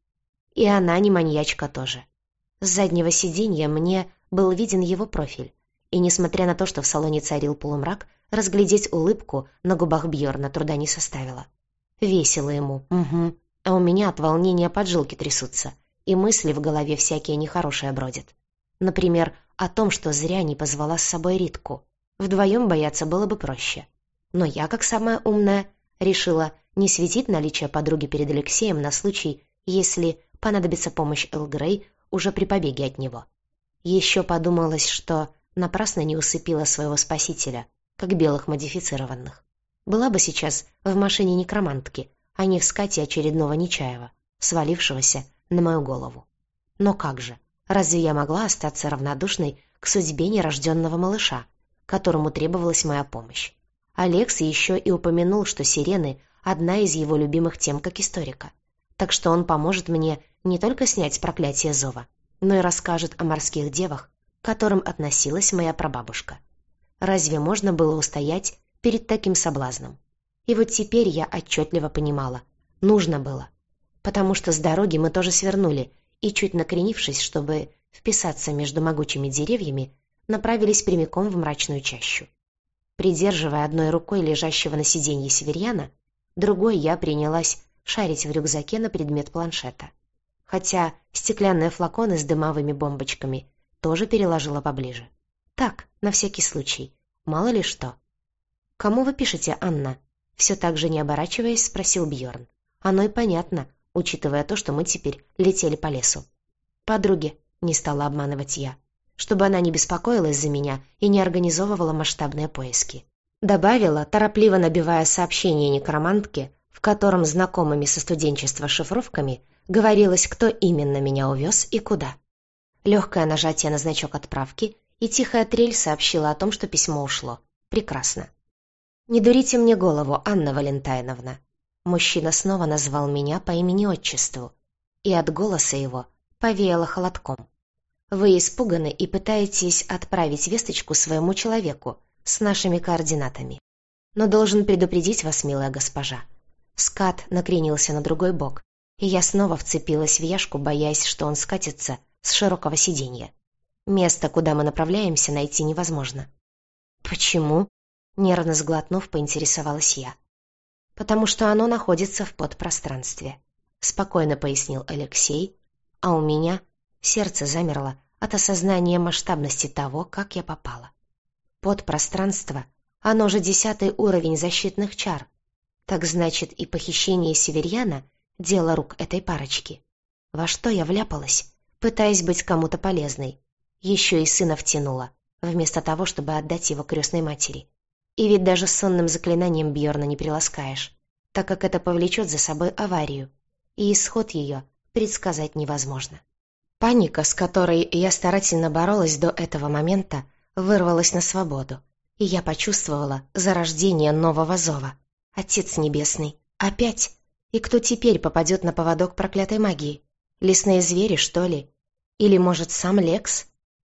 И она не маньячка тоже. С заднего сиденья мне был виден его профиль, и, несмотря на то, что в салоне царил полумрак, разглядеть улыбку на губах Бьорна труда не составило. Весело ему, угу, а у меня от волнения поджилки трясутся, и мысли в голове всякие нехорошие бродят. Например, о том, что зря не позвала с собой Ритку. Вдвоем бояться было бы проще. Но я, как самая умная, решила не светить наличие подруги перед Алексеем на случай, если понадобится помощь Эл Грей уже при побеге от него. Еще подумалось, что напрасно не усыпила своего спасителя, как белых модифицированных. Была бы сейчас в машине некромантки, а не в скате очередного Нечаева, свалившегося на мою голову. Но как же, разве я могла остаться равнодушной к судьбе нерожденного малыша, которому требовалась моя помощь? Алекс еще и упомянул, что сирены — одна из его любимых тем как историка, так что он поможет мне не только снять проклятие зова, но и расскажет о морских девах, к которым относилась моя прабабушка. Разве можно было устоять перед таким соблазном? И вот теперь я отчетливо понимала, нужно было, потому что с дороги мы тоже свернули и, чуть накренившись, чтобы вписаться между могучими деревьями, направились прямиком в мрачную чащу. Придерживая одной рукой лежащего на сиденье северьяна, другой я принялась шарить в рюкзаке на предмет планшета. Хотя стеклянные флаконы с дымовыми бомбочками тоже переложила поближе. Так, на всякий случай, мало ли что. «Кому вы пишете, Анна?» Все так же не оборачиваясь, спросил Бьорн. Оно и понятно, учитывая то, что мы теперь летели по лесу. «Подруге», — не стала обманывать я, чтобы она не беспокоилась за меня и не организовывала масштабные поиски. Добавила, торопливо набивая сообщение некромантке, в котором знакомыми со студенчества шифровками говорилось, кто именно меня увез и куда. Легкое нажатие на значок отправки, и тихая трель сообщила о том, что письмо ушло. Прекрасно. «Не дурите мне голову, Анна Валентайновна». Мужчина снова назвал меня по имени-отчеству, и от голоса его повеяло холодком. «Вы испуганы и пытаетесь отправить весточку своему человеку с нашими координатами. Но должен предупредить вас, милая госпожа». Скат накренился на другой бок, и я снова вцепилась в Яшку, боясь, что он скатится с широкого сиденья. Место, куда мы направляемся, найти невозможно. «Почему?» — нервно сглотнув, поинтересовалась я. «Потому что оно находится в подпространстве», — спокойно пояснил Алексей, а у меня сердце замерло от осознания масштабности того, как я попала. Подпространство, оно же десятый уровень защитных чар. Так значит, и похищение северьяна — дело рук этой парочки. Во что я вляпалась, пытаясь быть кому-то полезной? Еще и сына втянула, вместо того, чтобы отдать его крестной матери. И ведь даже сонным заклинанием Бьорна не приласкаешь, так как это повлечет за собой аварию, и исход ее предсказать невозможно. Паника, с которой я старательно боролась до этого момента, вырвалась на свободу, и я почувствовала зарождение нового зова. Отец Небесный, опять? И кто теперь попадет на поводок проклятой магии? Лесные звери, что ли? Или, может, сам Лекс?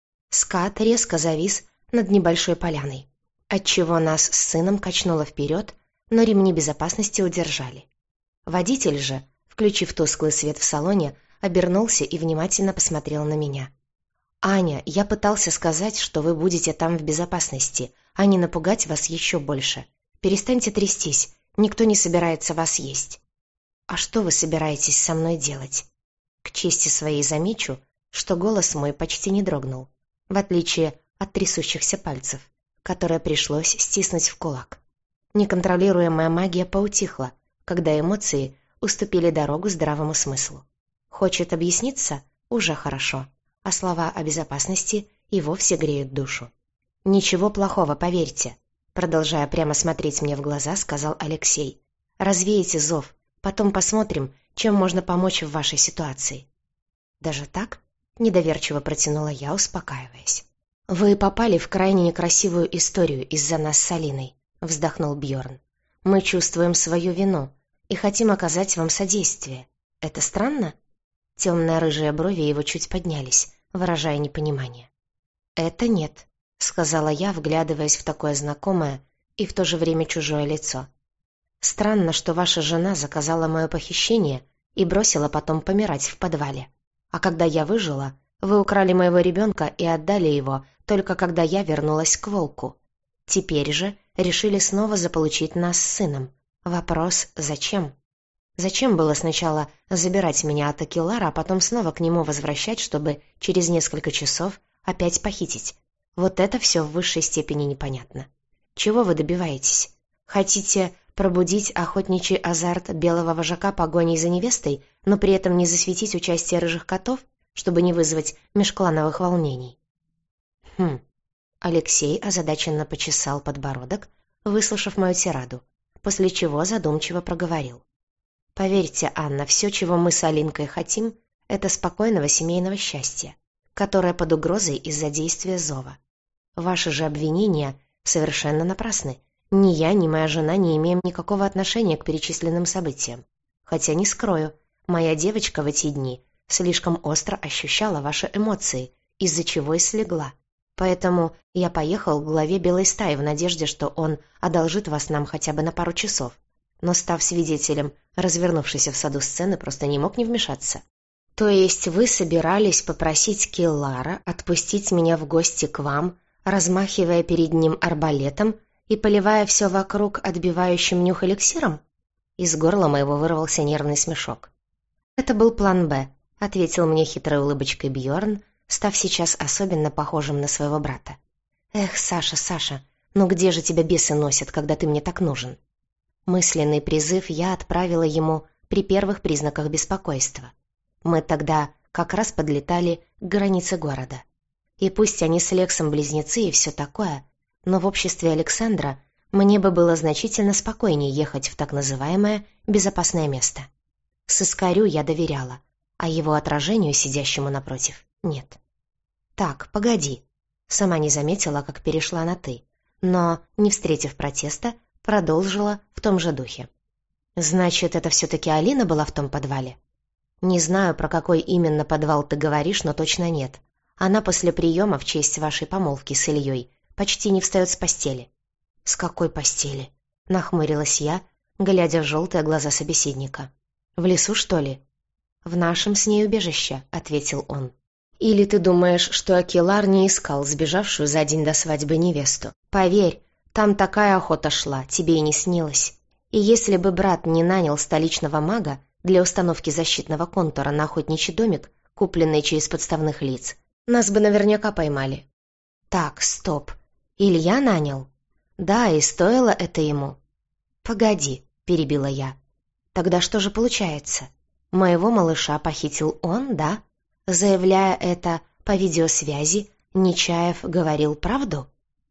Скат резко завис над небольшой поляной, отчего нас с сыном качнуло вперед, но ремни безопасности удержали. Водитель же, включив тусклый свет в салоне, обернулся и внимательно посмотрел на меня. «Аня, я пытался сказать, что вы будете там в безопасности, а не напугать вас еще больше. Перестаньте трястись, никто не собирается вас есть». «А что вы собираетесь со мной делать?» К чести своей замечу, что голос мой почти не дрогнул, в отличие от трясущихся пальцев, которые пришлось стиснуть в кулак. Неконтролируемая магия поутихла, когда эмоции уступили дорогу здравому смыслу. Хочет объясниться? Уже хорошо. А слова о безопасности и вовсе греют душу. «Ничего плохого, поверьте», продолжая прямо смотреть мне в глаза, сказал Алексей. «Развеете зов, потом посмотрим, чем можно помочь в вашей ситуации». «Даже так?» — недоверчиво протянула я, успокаиваясь. «Вы попали в крайне некрасивую историю из-за нас с Алиной», — вздохнул Бьорн. «Мы чувствуем свою вину и хотим оказать вам содействие. Это странно?» Темные рыжие брови его чуть поднялись, выражая непонимание. «Это нет», — сказала я, вглядываясь в такое знакомое и в то же время чужое лицо. «Странно, что ваша жена заказала мое похищение и бросила потом помирать в подвале. А когда я выжила, вы украли моего ребенка и отдали его только когда я вернулась к волку. Теперь же решили снова заполучить нас с сыном. Вопрос: зачем? Зачем было сначала забирать меня от Акилара, а потом снова к нему возвращать, чтобы через несколько часов опять похитить? Вот это все в высшей степени непонятно. Чего вы добиваетесь? Хотите пробудить охотничий азарт белого вожака погоней за невестой, но при этом не засветить участие рыжих котов, чтобы не вызвать межклановых волнений? Хм. Алексей озадаченно почесал подбородок, выслушав мою тираду, после чего задумчиво проговорил. Поверьте, Анна, все, чего мы с Алинкой хотим, это спокойного семейного счастья, которое под угрозой из-за действия зова. Ваши же обвинения совершенно напрасны. Ни я, ни моя жена не имеем никакого отношения к перечисленным событиям. Хотя не скрою, моя девочка в эти дни слишком остро ощущала ваши эмоции, из-за чего и слегла. Поэтому я поехал к главе белой стаи в надежде, что он одолжит вас нам хотя бы на пару часов. Но, став свидетелем развернувшейся в саду сцены, просто не мог не вмешаться. То есть вы собирались попросить Киллара отпустить меня в гости к вам, размахивая перед ним арбалетом и поливая все вокруг отбивающим нюх эликсиром? Из горла моего вырвался нервный смешок. Это был план «Б», ответил мне хитрой улыбочкой Бьорн, став сейчас особенно похожим на своего брата. «Эх, Саша, Саша, ну где же тебя бесы носят, когда ты мне так нужен?» Мысленный призыв я отправила ему при первых признаках беспокойства. Мы тогда как раз подлетали к границе города. И пусть они с Лексом близнецы и все такое, но в обществе Александра мне бы было значительно спокойнее ехать в так называемое безопасное место. Сыскарю я доверяла, а его отражению, сидящему напротив, нет. «Так, погоди». Сама не заметила, как перешла на «ты», но, не встретив протеста, продолжила в том же духе. «Значит, это все-таки Алина была в том подвале?» «Не знаю, про какой именно подвал ты говоришь, но точно нет. Она после приема в честь вашей помолвки с Ильей почти не встает с постели». «С какой постели?» — нахмурилась я, глядя в желтые глаза собеседника. «В лесу, что ли?» «В нашем с ней убежище», — ответил он. «Или ты думаешь, что Акилар не искал сбежавшую за день до свадьбы невесту? Поверь, там такая охота шла, тебе и не снилось. И если бы брат не нанял столичного мага для установки защитного контура на охотничий домик, купленный через подставных лиц, нас бы наверняка поймали». «Так, стоп. Илья нанял?» «Да, и стоило это ему». «Погоди», — перебила я. «Тогда что же получается? Моего малыша похитил он, да? Заявляя это по видеосвязи, Нечаев говорил правду?»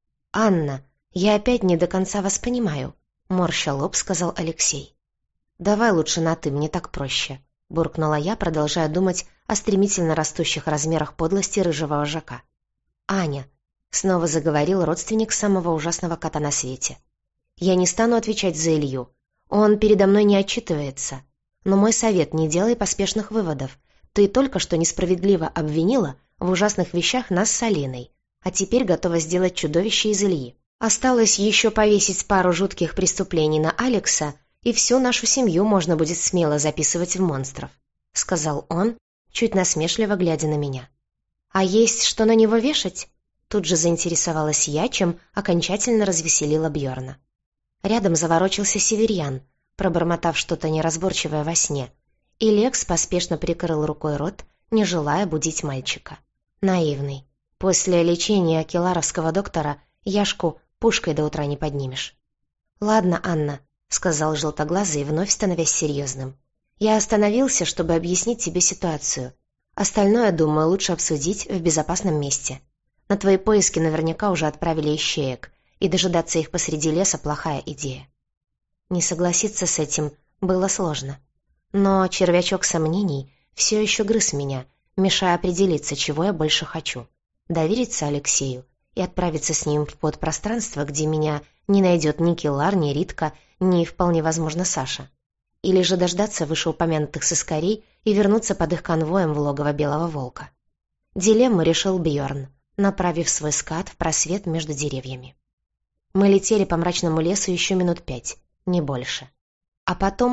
«Анна, я опять не до конца вас понимаю», — морща лоб сказал Алексей. «Давай лучше на «ты», мне так проще», — буркнула я, продолжая думать о стремительно растущих размерах подлости рыжего вожака. «Аня», — снова заговорил родственник самого ужасного кота на свете, — «я не стану отвечать за Илью. Он передо мной не отчитывается. Но мой совет — не делай поспешных выводов. Ты только что несправедливо обвинила в ужасных вещах нас с Алиной, а теперь готова сделать чудовище из Ильи. Осталось еще повесить пару жутких преступлений на Алекса, и всю нашу семью можно будет смело записывать в монстров», — сказал он, чуть насмешливо глядя на меня. «А есть что на него вешать?» Тут же заинтересовалась я, чем окончательно развеселила Бьорна. Рядом заворочился Северьян, пробормотав что-то неразборчивое во сне, и Лекс поспешно прикрыл рукой рот, не желая будить мальчика. Наивный. После лечения акиларовского доктора Яшку пушкой до утра не поднимешь. «Ладно, Анна», — сказал желтоглазый, вновь становясь серьезным. «Я остановился, чтобы объяснить тебе ситуацию. Остальное, думаю, лучше обсудить в безопасном месте. На твои поиски наверняка уже отправили ищеек, и дожидаться их посреди леса — плохая идея». Не согласиться с этим было сложно. Но червячок сомнений все еще грыз меня, мешая определиться, чего я больше хочу. Довериться Алексею и отправиться с ним в подпространство, где меня не найдет ни Киллар, ни Ритка, ни, вполне возможно, Саша. Или же дождаться вышеупомянутых сыскарей и вернуться под их конвоем в логово Белого Волка. Дилемму решил Бьорн, направив свой скат в просвет между деревьями. Мы летели по мрачному лесу еще минут пять, не больше. А потом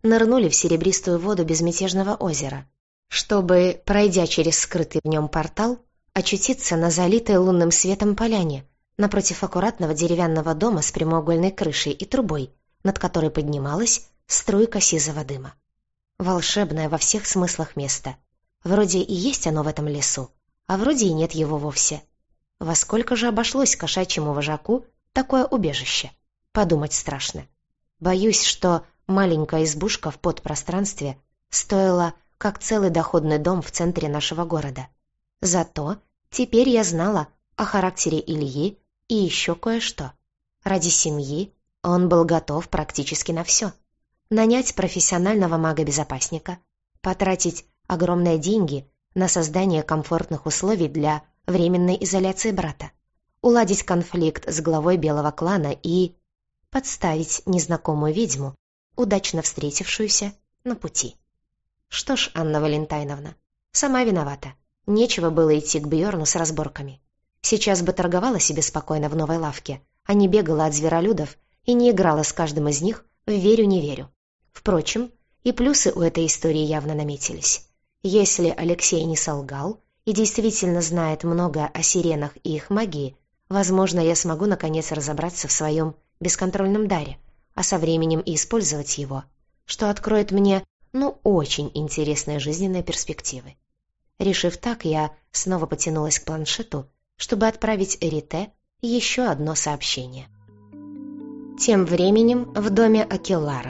нырнули в серебристую воду безмятежного озера, чтобы, пройдя через скрытый в нем портал, очутиться на залитой лунным светом поляне, напротив аккуратного деревянного дома с прямоугольной крышей и трубой, над которой поднималась струйка сизого дыма. Волшебное во всех смыслах место. Вроде и есть оно в этом лесу, а вроде и нет его вовсе. Во сколько же обошлось кошачьему вожаку такое убежище? Подумать страшно. Боюсь, что маленькая избушка в подпространстве стоила, как целый доходный дом в центре нашего города. Зато теперь я знала о характере Ильи и еще кое-что. Ради семьи он был готов практически на все. Нанять профессионального мага-безопасника, потратить огромные деньги на создание комфортных условий для временной изоляции брата, уладить конфликт с главой белого клана и подставить незнакомую ведьму, удачно встретившуюся на пути. Что ж, Анна Валентайновна, сама виновата. Нечего было идти к Бьорну с разборками. Сейчас бы торговала себе спокойно в новой лавке, а не бегала от зверолюдов и не играла с каждым из них в «верю-не верю». Впрочем, и плюсы у этой истории явно наметились. Если Алексей не солгал и действительно знает много о сиренах и их магии, возможно, я смогу наконец разобраться в своем бесконтрольном даре, а со временем и использовать его, что откроет мне, ну, очень интересные жизненные перспективы. Решив так, я снова потянулась к планшету, чтобы отправить Эрите еще одно сообщение. Тем временем в доме Акеллара.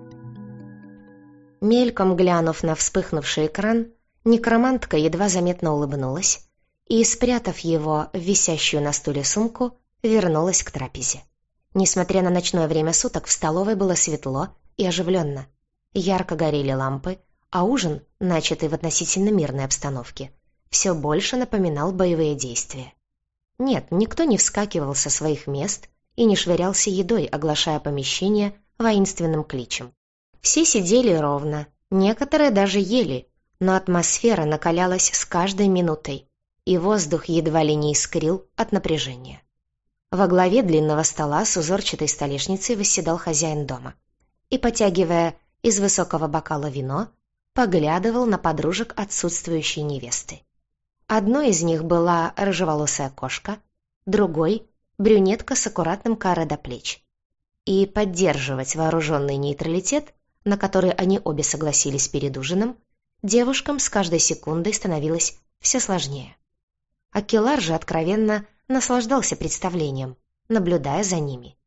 Мельком глянув на вспыхнувший экран, некромантка едва заметно улыбнулась и, спрятав его в висящую на стуле сумку, вернулась к трапезе. Несмотря на ночное время суток, в столовой было светло и оживленно. Ярко горели лампы, а ужин, начатый в относительно мирной обстановке, все больше напоминал боевые действия. Нет, никто не вскакивал со своих мест и не швырялся едой, оглашая помещение воинственным кличем. Все сидели ровно, некоторые даже ели, но атмосфера накалялась с каждой минутой, и воздух едва ли не искрил от напряжения. Во главе длинного стола с узорчатой столешницей восседал хозяин дома и, потягивая из высокого бокала вино, поглядывал на подружек отсутствующей невесты. Одной из них была рыжеволосая кошка, другой — брюнетка с аккуратным каре до плеч. И поддерживать вооруженный нейтралитет, на который они обе согласились перед ужином, девушкам с каждой секундой становилось все сложнее. Акеллар же откровенно наслаждался представлением, наблюдая за ними.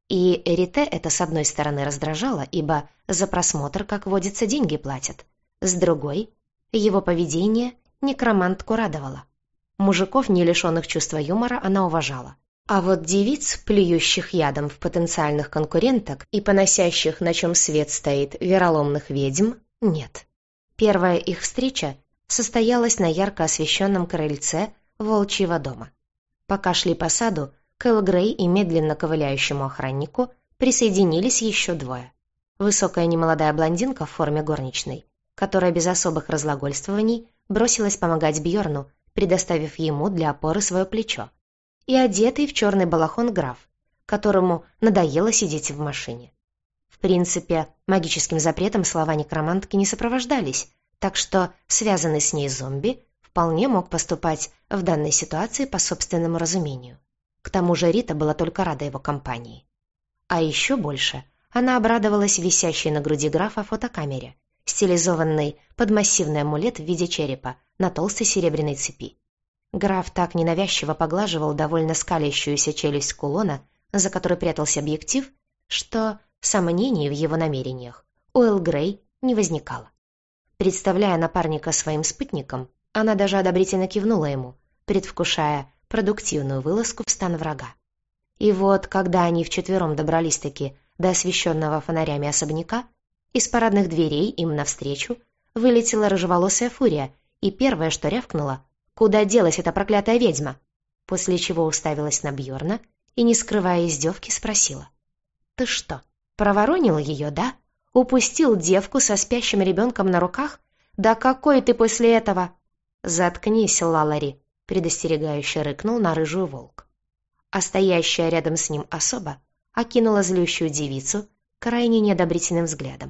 И Эрите это с одной стороны раздражало, ибо за просмотр, как водится, деньги платят. С другой, его поведение некромантку радовало. Мужиков, не лишенных чувства юмора, она уважала. А вот девиц, плюющих ядом в потенциальных конкуренток и поносящих, на чем свет стоит, вероломных ведьм, нет. Первая их встреча состоялась на ярко освещенном крыльце волчьего дома. Пока шли по саду, к Эл Грей и медленно ковыляющему охраннику присоединились еще двое. Высокая немолодая блондинка в форме горничной, которая без особых разглагольствований бросилась помогать Бьорну, предоставив ему для опоры свое плечо, и одетый в черный балахон граф, которому надоело сидеть в машине. В принципе, магическим запретом слова некромантки не сопровождались, так что связанный с ней зомби вполне мог поступать в данной ситуации по собственному разумению. К тому же Рита была только рада его компании. А еще больше она обрадовалась висящей на груди графа фотокамере, стилизованной под массивный амулет в виде черепа на толстой серебряной цепи. Граф так ненавязчиво поглаживал довольно скалящуюся челюсть кулона, за которой прятался объектив, что сомнений в его намерениях у Эл Грей не возникало. Представляя напарника своим спутником, она даже одобрительно кивнула ему, предвкушая продуктивную вылазку в стан врага. И вот, когда они вчетвером добрались-таки до освещенного фонарями особняка, из парадных дверей им навстречу вылетела рыжеволосая фурия, и первое, что рявкнула: «Куда делась эта проклятая ведьма?» После чего уставилась на Бьорна и, не скрывая издевки, спросила: «Ты что, проворонил ее, да? Упустил девку со спящим ребенком на руках? Да какой ты после этого?» «Заткнись, Лалари», — предостерегающе рыкнул на рыжую волк. А стоящая рядом с ним особа окинула злющую девицу крайне неодобрительным взглядом.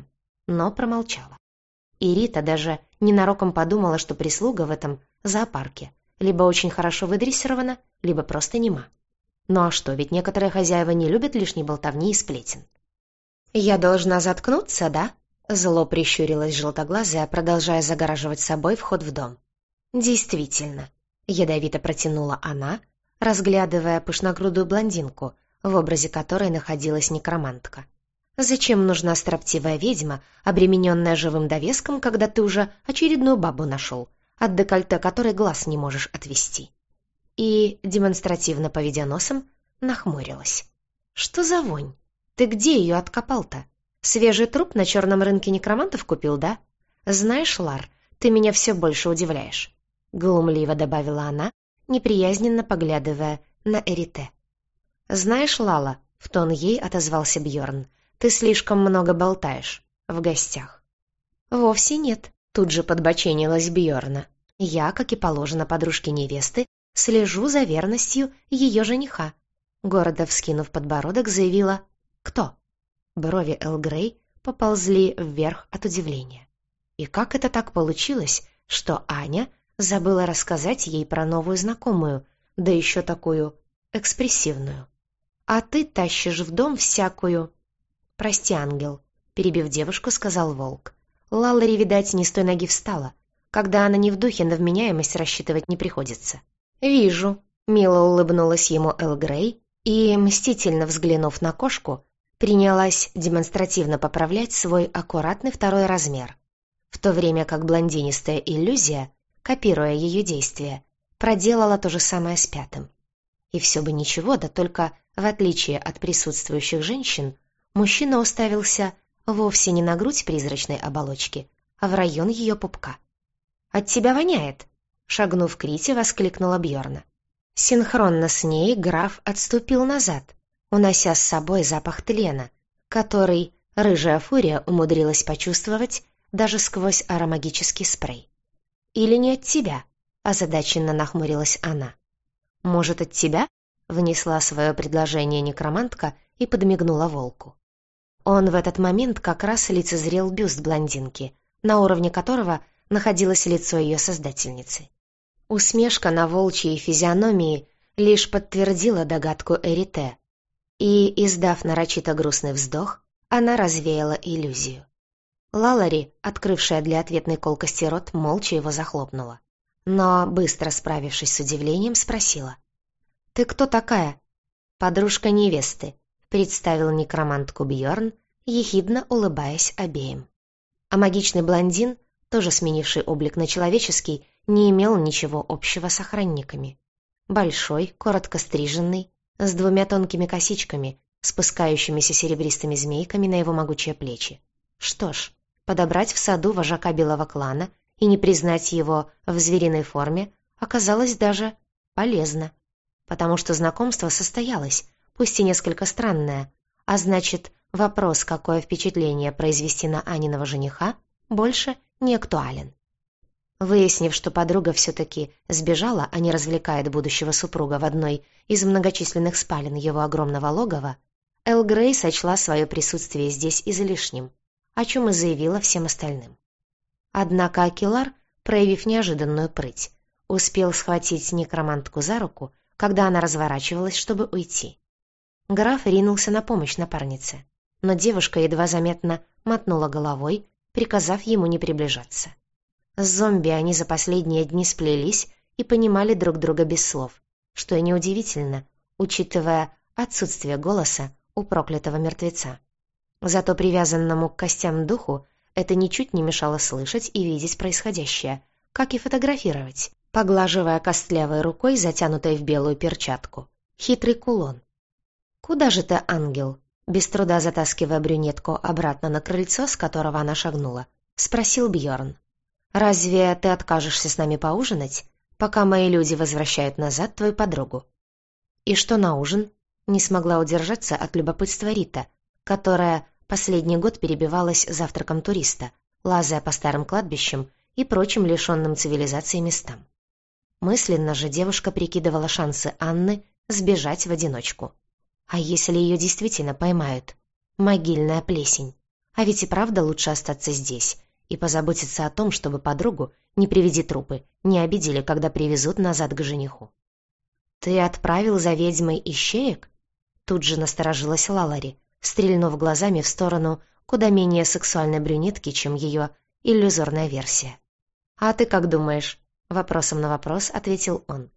но промолчала. И Рита даже ненароком подумала, что прислуга в этом зоопарке либо очень хорошо выдрессирована, либо просто нема. Ну а что, ведь некоторые хозяева не любят лишней болтовни и сплетен. «Я должна заткнуться, да?» Зло прищурилась желтоглазая, продолжая загораживать собой вход в дом. «Действительно», — ядовито протянула она, разглядывая пышногрудую блондинку, в образе которой находилась некромантка. «Зачем нужна строптивая ведьма, обремененная живым довеском, когда ты уже очередную бабу нашел, от декольте которой глаз не можешь отвести?» И, демонстративно поведя носом, нахмурилась. «Что за вонь? Ты где ее откопал-то? Свежий труп на черном рынке некромантов купил, да? Знаешь, Лар, ты меня все больше удивляешь», — глумливо добавила она, неприязненно поглядывая на Эрите. «Знаешь, Лала», — в тон ей отозвался Бьорн, — «ты слишком много болтаешь в гостях». «Вовсе нет», — тут же подбоченилась Бьорна. «Я, как и положено подружке невесты, слежу за верностью ее жениха», — гордо вскинув подбородок, заявила «Кто?». Брови Эл Грей поползли вверх от удивления. И как это так получилось, что Аня забыла рассказать ей про новую знакомую, да еще такую экспрессивную? «А ты тащишь в дом всякую...» «Прости, ангел», — перебив девушку, сказал волк. «Лалари, видать, не с той ноги встала. Когда она не в духе, на вменяемость рассчитывать не приходится». «Вижу», — мило улыбнулась ему Эл Грей и, мстительно взглянув на кошку, принялась демонстративно поправлять свой аккуратный второй размер, в то время как блондинистая иллюзия, копируя ее действия, проделала то же самое с пятым. И все бы ничего, да только, в отличие от присутствующих женщин, мужчина уставился вовсе не на грудь призрачной оболочки, а в район ее пупка. «От тебя воняет!» — шагнув к Рите, воскликнула Бьорна. Синхронно с ней граф отступил назад, унося с собой запах тлена, который рыжая фурия умудрилась почувствовать даже сквозь аромагический спрей. «Или не от тебя?» — озадаченно нахмурилась она. «Может, от тебя?» — внесла свое предложение некромантка и подмигнула волку. Он в этот момент как раз лицезрел бюст блондинки, на уровне которого находилось лицо ее создательницы. Усмешка на волчьей физиономии лишь подтвердила догадку Эрите, и, издав нарочито грустный вздох, она развеяла иллюзию. Лалари, открывшая для ответной колкости рот, молча его захлопнула. Но, быстро справившись с удивлением, спросила. «Ты кто такая?» «Подружка невесты», — представил некромантку Бьорн, ехидно улыбаясь обеим. А магичный блондин, тоже сменивший облик на человеческий, не имел ничего общего с охранниками. Большой, коротко стриженный, с двумя тонкими косичками, спускающимися серебристыми змейками на его могучие плечи. Что ж, подобрать в саду вожака белого клана и не признать его в звериной форме оказалось даже полезно, потому что знакомство состоялось, пусть и несколько странное, а значит, вопрос, какое впечатление произвести на Аниного жениха, больше не актуален. Выяснив, что подруга все-таки сбежала, а не развлекает будущего супруга в одной из многочисленных спален его огромного логова, Эл Грей сочла свое присутствие здесь излишним, о чем и заявила всем остальным. Однако Акилар, проявив неожиданную прыть, успел схватить некромантку за руку, когда она разворачивалась, чтобы уйти. Граф ринулся на помощь напарнице, но девушка едва заметно мотнула головой, приказав ему не приближаться. С зомби они за последние дни сплелись и понимали друг друга без слов, что и неудивительно, учитывая отсутствие голоса у проклятого мертвеца. Зато привязанному к костям духу это ничуть не мешало слышать и видеть происходящее, как и фотографировать, поглаживая костлявой рукой, затянутой в белую перчатку, хитрый кулон. «Куда же ты, ангел?» Без труда затаскивая брюнетку обратно на крыльцо, с которого она шагнула, спросил Бьорн. «Разве ты откажешься с нами поужинать, пока мои люди возвращают назад твою подругу?» «И что на ужин?» Не смогла удержаться от любопытства Рита, которая последний год перебивалась завтраком туриста, лазая по старым кладбищам и прочим лишенным цивилизации местам. Мысленно же девушка прикидывала шансы Анны сбежать в одиночку. А если ее действительно поймают? Могильная плесень. А ведь и правда лучше остаться здесь и позаботиться о том, чтобы подругу, не приведи трупы, не обидели, когда привезут назад к жениху. «Ты отправил за ведьмой ищеек?» Тут же насторожилась Лалари, стрельнув глазами в сторону куда менее сексуальной брюнетки, чем ее иллюзорная версия. «А ты как думаешь?» — вопросом на вопрос ответил он.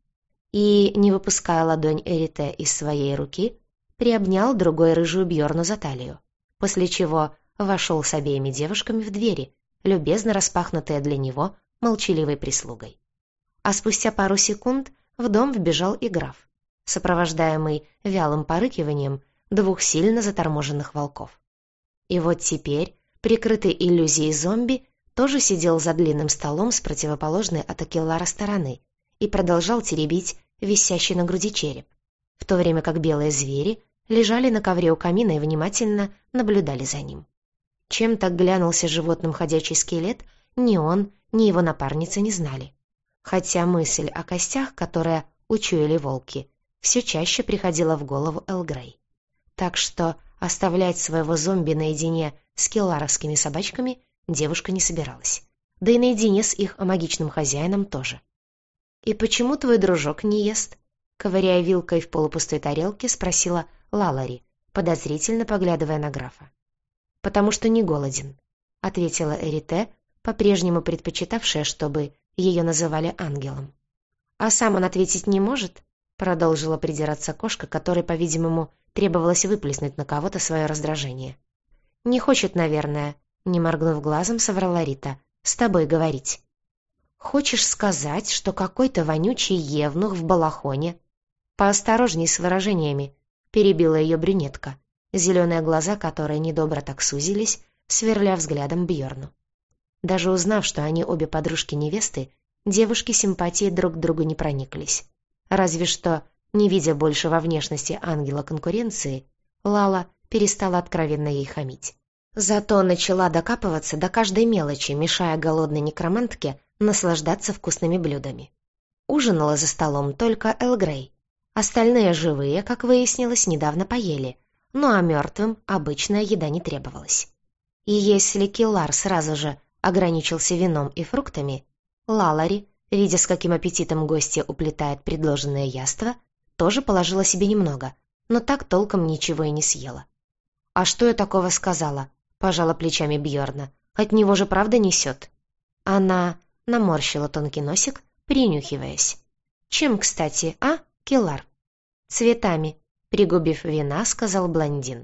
И, не выпуская ладонь Эрите из своей руки, приобнял другой рыжую Бьорну за талию, после чего вошел с обеими девушками в двери, любезно распахнутые для него молчаливой прислугой. А спустя пару секунд в дом вбежал и граф, сопровождаемый вялым порыкиванием двух сильно заторможенных волков. И вот теперь, прикрытый иллюзией зомби, тоже сидел за длинным столом с противоположной от Акеллара стороны и продолжал теребить висящий на груди череп, в то время как белые звери лежали на ковре у камина и внимательно наблюдали за ним. Чем так глянулся животным ходячий скелет, ни он, ни его напарница не знали. Хотя мысль о костях, которые учуяли волки, все чаще приходила в голову Эл Грей. Так что оставлять своего зомби наедине с келларовскими собачками девушка не собиралась. Да и наедине с их магичным хозяином тоже. «И почему твой дружок не ест?» Ковыряя вилкой в полупустой тарелке, спросила Лалари, подозрительно поглядывая на графа. «Потому что не голоден», — ответила Эрите, по-прежнему предпочитавшая, чтобы ее называли ангелом. «А сам он ответить не может?» — продолжила придираться кошка, которой, по-видимому, требовалось выплеснуть на кого-то свое раздражение. «Не хочет, наверное», — не моргнув глазом, соврала Рита, — «с тобой говорить». «Хочешь сказать, что какой-то вонючий евнух в балахоне?» «Поосторожней с выражениями», — перебила ее брюнетка, зеленые глаза которой недобро так сузились, сверля взглядом Бьорну. Даже узнав, что они обе подружки-невесты, девушки симпатии друг к другу не прониклись. Разве что, не видя больше во внешности ангела конкуренции, Лала перестала откровенно ей хамить. Зато начала докапываться до каждой мелочи, мешая голодной некромантке наслаждаться вкусными блюдами. Ужинала за столом только Эл Грей. Остальные живые, как выяснилось, недавно поели, ну а мертвым обычная еда не требовалась. И если Келлар сразу же ограничился вином и фруктами, Лалари, видя, с каким аппетитом гостья уплетает предложенное яство, тоже положила себе немного, но так толком ничего и не съела. «А что я такого сказала?» — пожала плечами Бьорна. «От него же правда несет». Она наморщила тонкий носик, принюхиваясь. «Чем, кстати, а, Келлар?» «Цветами», — пригубив вина, сказал блондин.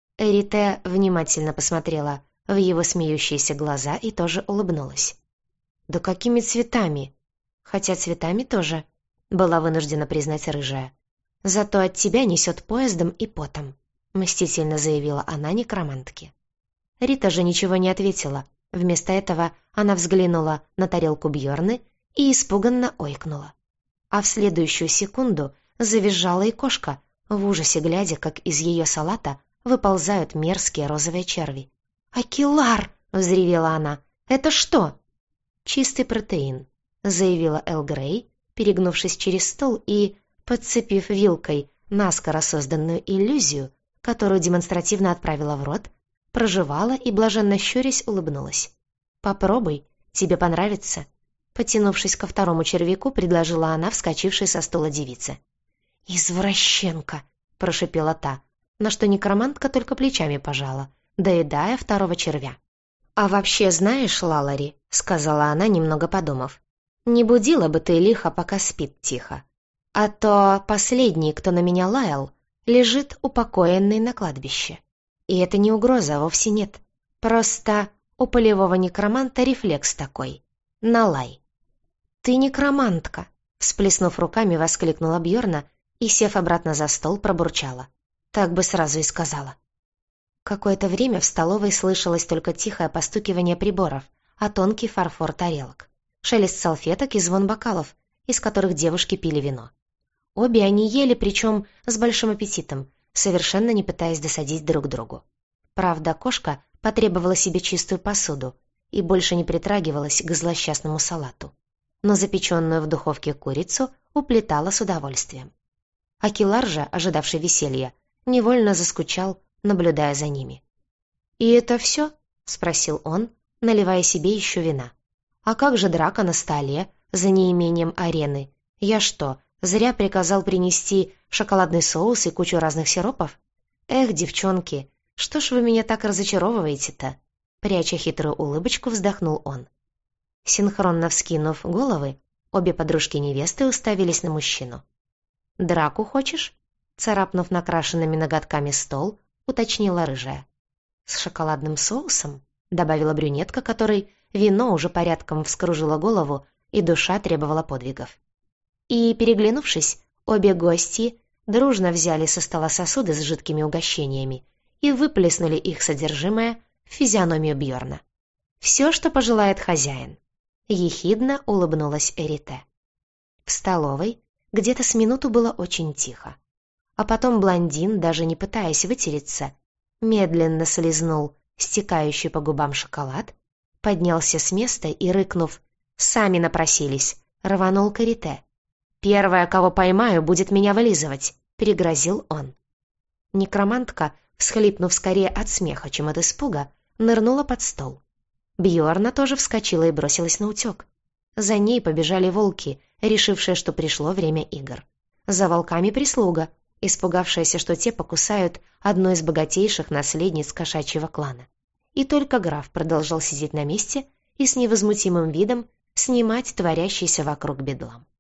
Эрите внимательно посмотрела в его смеющиеся глаза и тоже улыбнулась. «Да какими цветами?» «Хотя цветами тоже», — была вынуждена признать рыжая. «Зато от тебя несет поездом и потом», — мстительно заявила она некромантке. Рита же ничего не ответила. Вместо этого она взглянула на тарелку Бьорны и испуганно ойкнула. А в следующую секунду завизжала и кошка, в ужасе глядя, как из ее салата выползают мерзкие розовые черви. «Акеллар!» — взревела она. «Это что?» «Чистый протеин», — заявила Эл Грей, перегнувшись через стол и подцепив вилкой наскоро созданную иллюзию, которую демонстративно отправила в рот, прожевала и, блаженно щурясь, улыбнулась. «Попробуй, тебе понравится», — потянувшись ко второму червяку, предложила она, вскочившей со стула девице. «Извращенка!» — прошипела та, на что некромантка только плечами пожала, доедая второго червя. «А вообще знаешь, Лалари», — сказала она, немного подумав, «не будила бы ты лихо, пока спит тихо. А то последний, кто на меня лаял, лежит упокоенный на кладбище. И это не угроза, вовсе нет. Просто у полевого некроманта рефлекс такой. Налай». «Ты некромантка», — всплеснув руками, воскликнула Бьорна и, сев обратно за стол, пробурчала. «Так бы сразу и сказала». Какое-то время в столовой слышалось только тихое постукивание приборов, а тонкий фарфор тарелок, шелест салфеток и звон бокалов, из которых девушки пили вино. Обе они ели, причем с большим аппетитом, совершенно не пытаясь досадить друг другу. Правда, кошка потребовала себе чистую посуду и больше не притрагивалась к злосчастному салату, но запеченную в духовке курицу уплетала с удовольствием. Акеллар же, ожидавший веселья, невольно заскучал, наблюдая за ними. «И это все?» — спросил он, наливая себе еще вина. «А как же драка на столе за неимением арены? Я что, зря приказал принести шоколадный соус и кучу разных сиропов? Эх, девчонки, что ж вы меня так разочаровываете-то?» Пряча хитрую улыбочку, вздохнул он. Синхронно вскинув головы, обе подружки невесты уставились на мужчину. «Драку хочешь?» — царапнув накрашенными ноготками стол, уточнила рыжая. «С шоколадным соусом?» — добавила брюнетка, которой вино уже порядком вскружило голову, и душа требовала подвигов. И, переглянувшись, обе гости дружно взяли со стола сосуды с жидкими угощениями и выплеснули их содержимое в физиономию Бьорна. «Все, что пожелает хозяин», — ехидно улыбнулась Эрите. В столовой где-то с минуту было очень тихо. А потом блондин, даже не пытаясь вытереться, медленно слизнул стекающий по губам шоколад, поднялся с места и, рыкнув «Сами напросились», рванул к Эрите. «Первая, кого поймаю, будет меня вылизывать», — пригрозил он. Некромантка, всхлипнув скорее от смеха, чем от испуга, нырнула под стол. Бьорна тоже вскочила и бросилась наутек. За ней побежали волки, решившие, что пришло время игр. За волками прислуга, испугавшаяся, что те покусают одну из богатейших наследниц кошачьего клана. И только граф продолжал сидеть на месте и с невозмутимым видом снимать творящийся вокруг бедлам.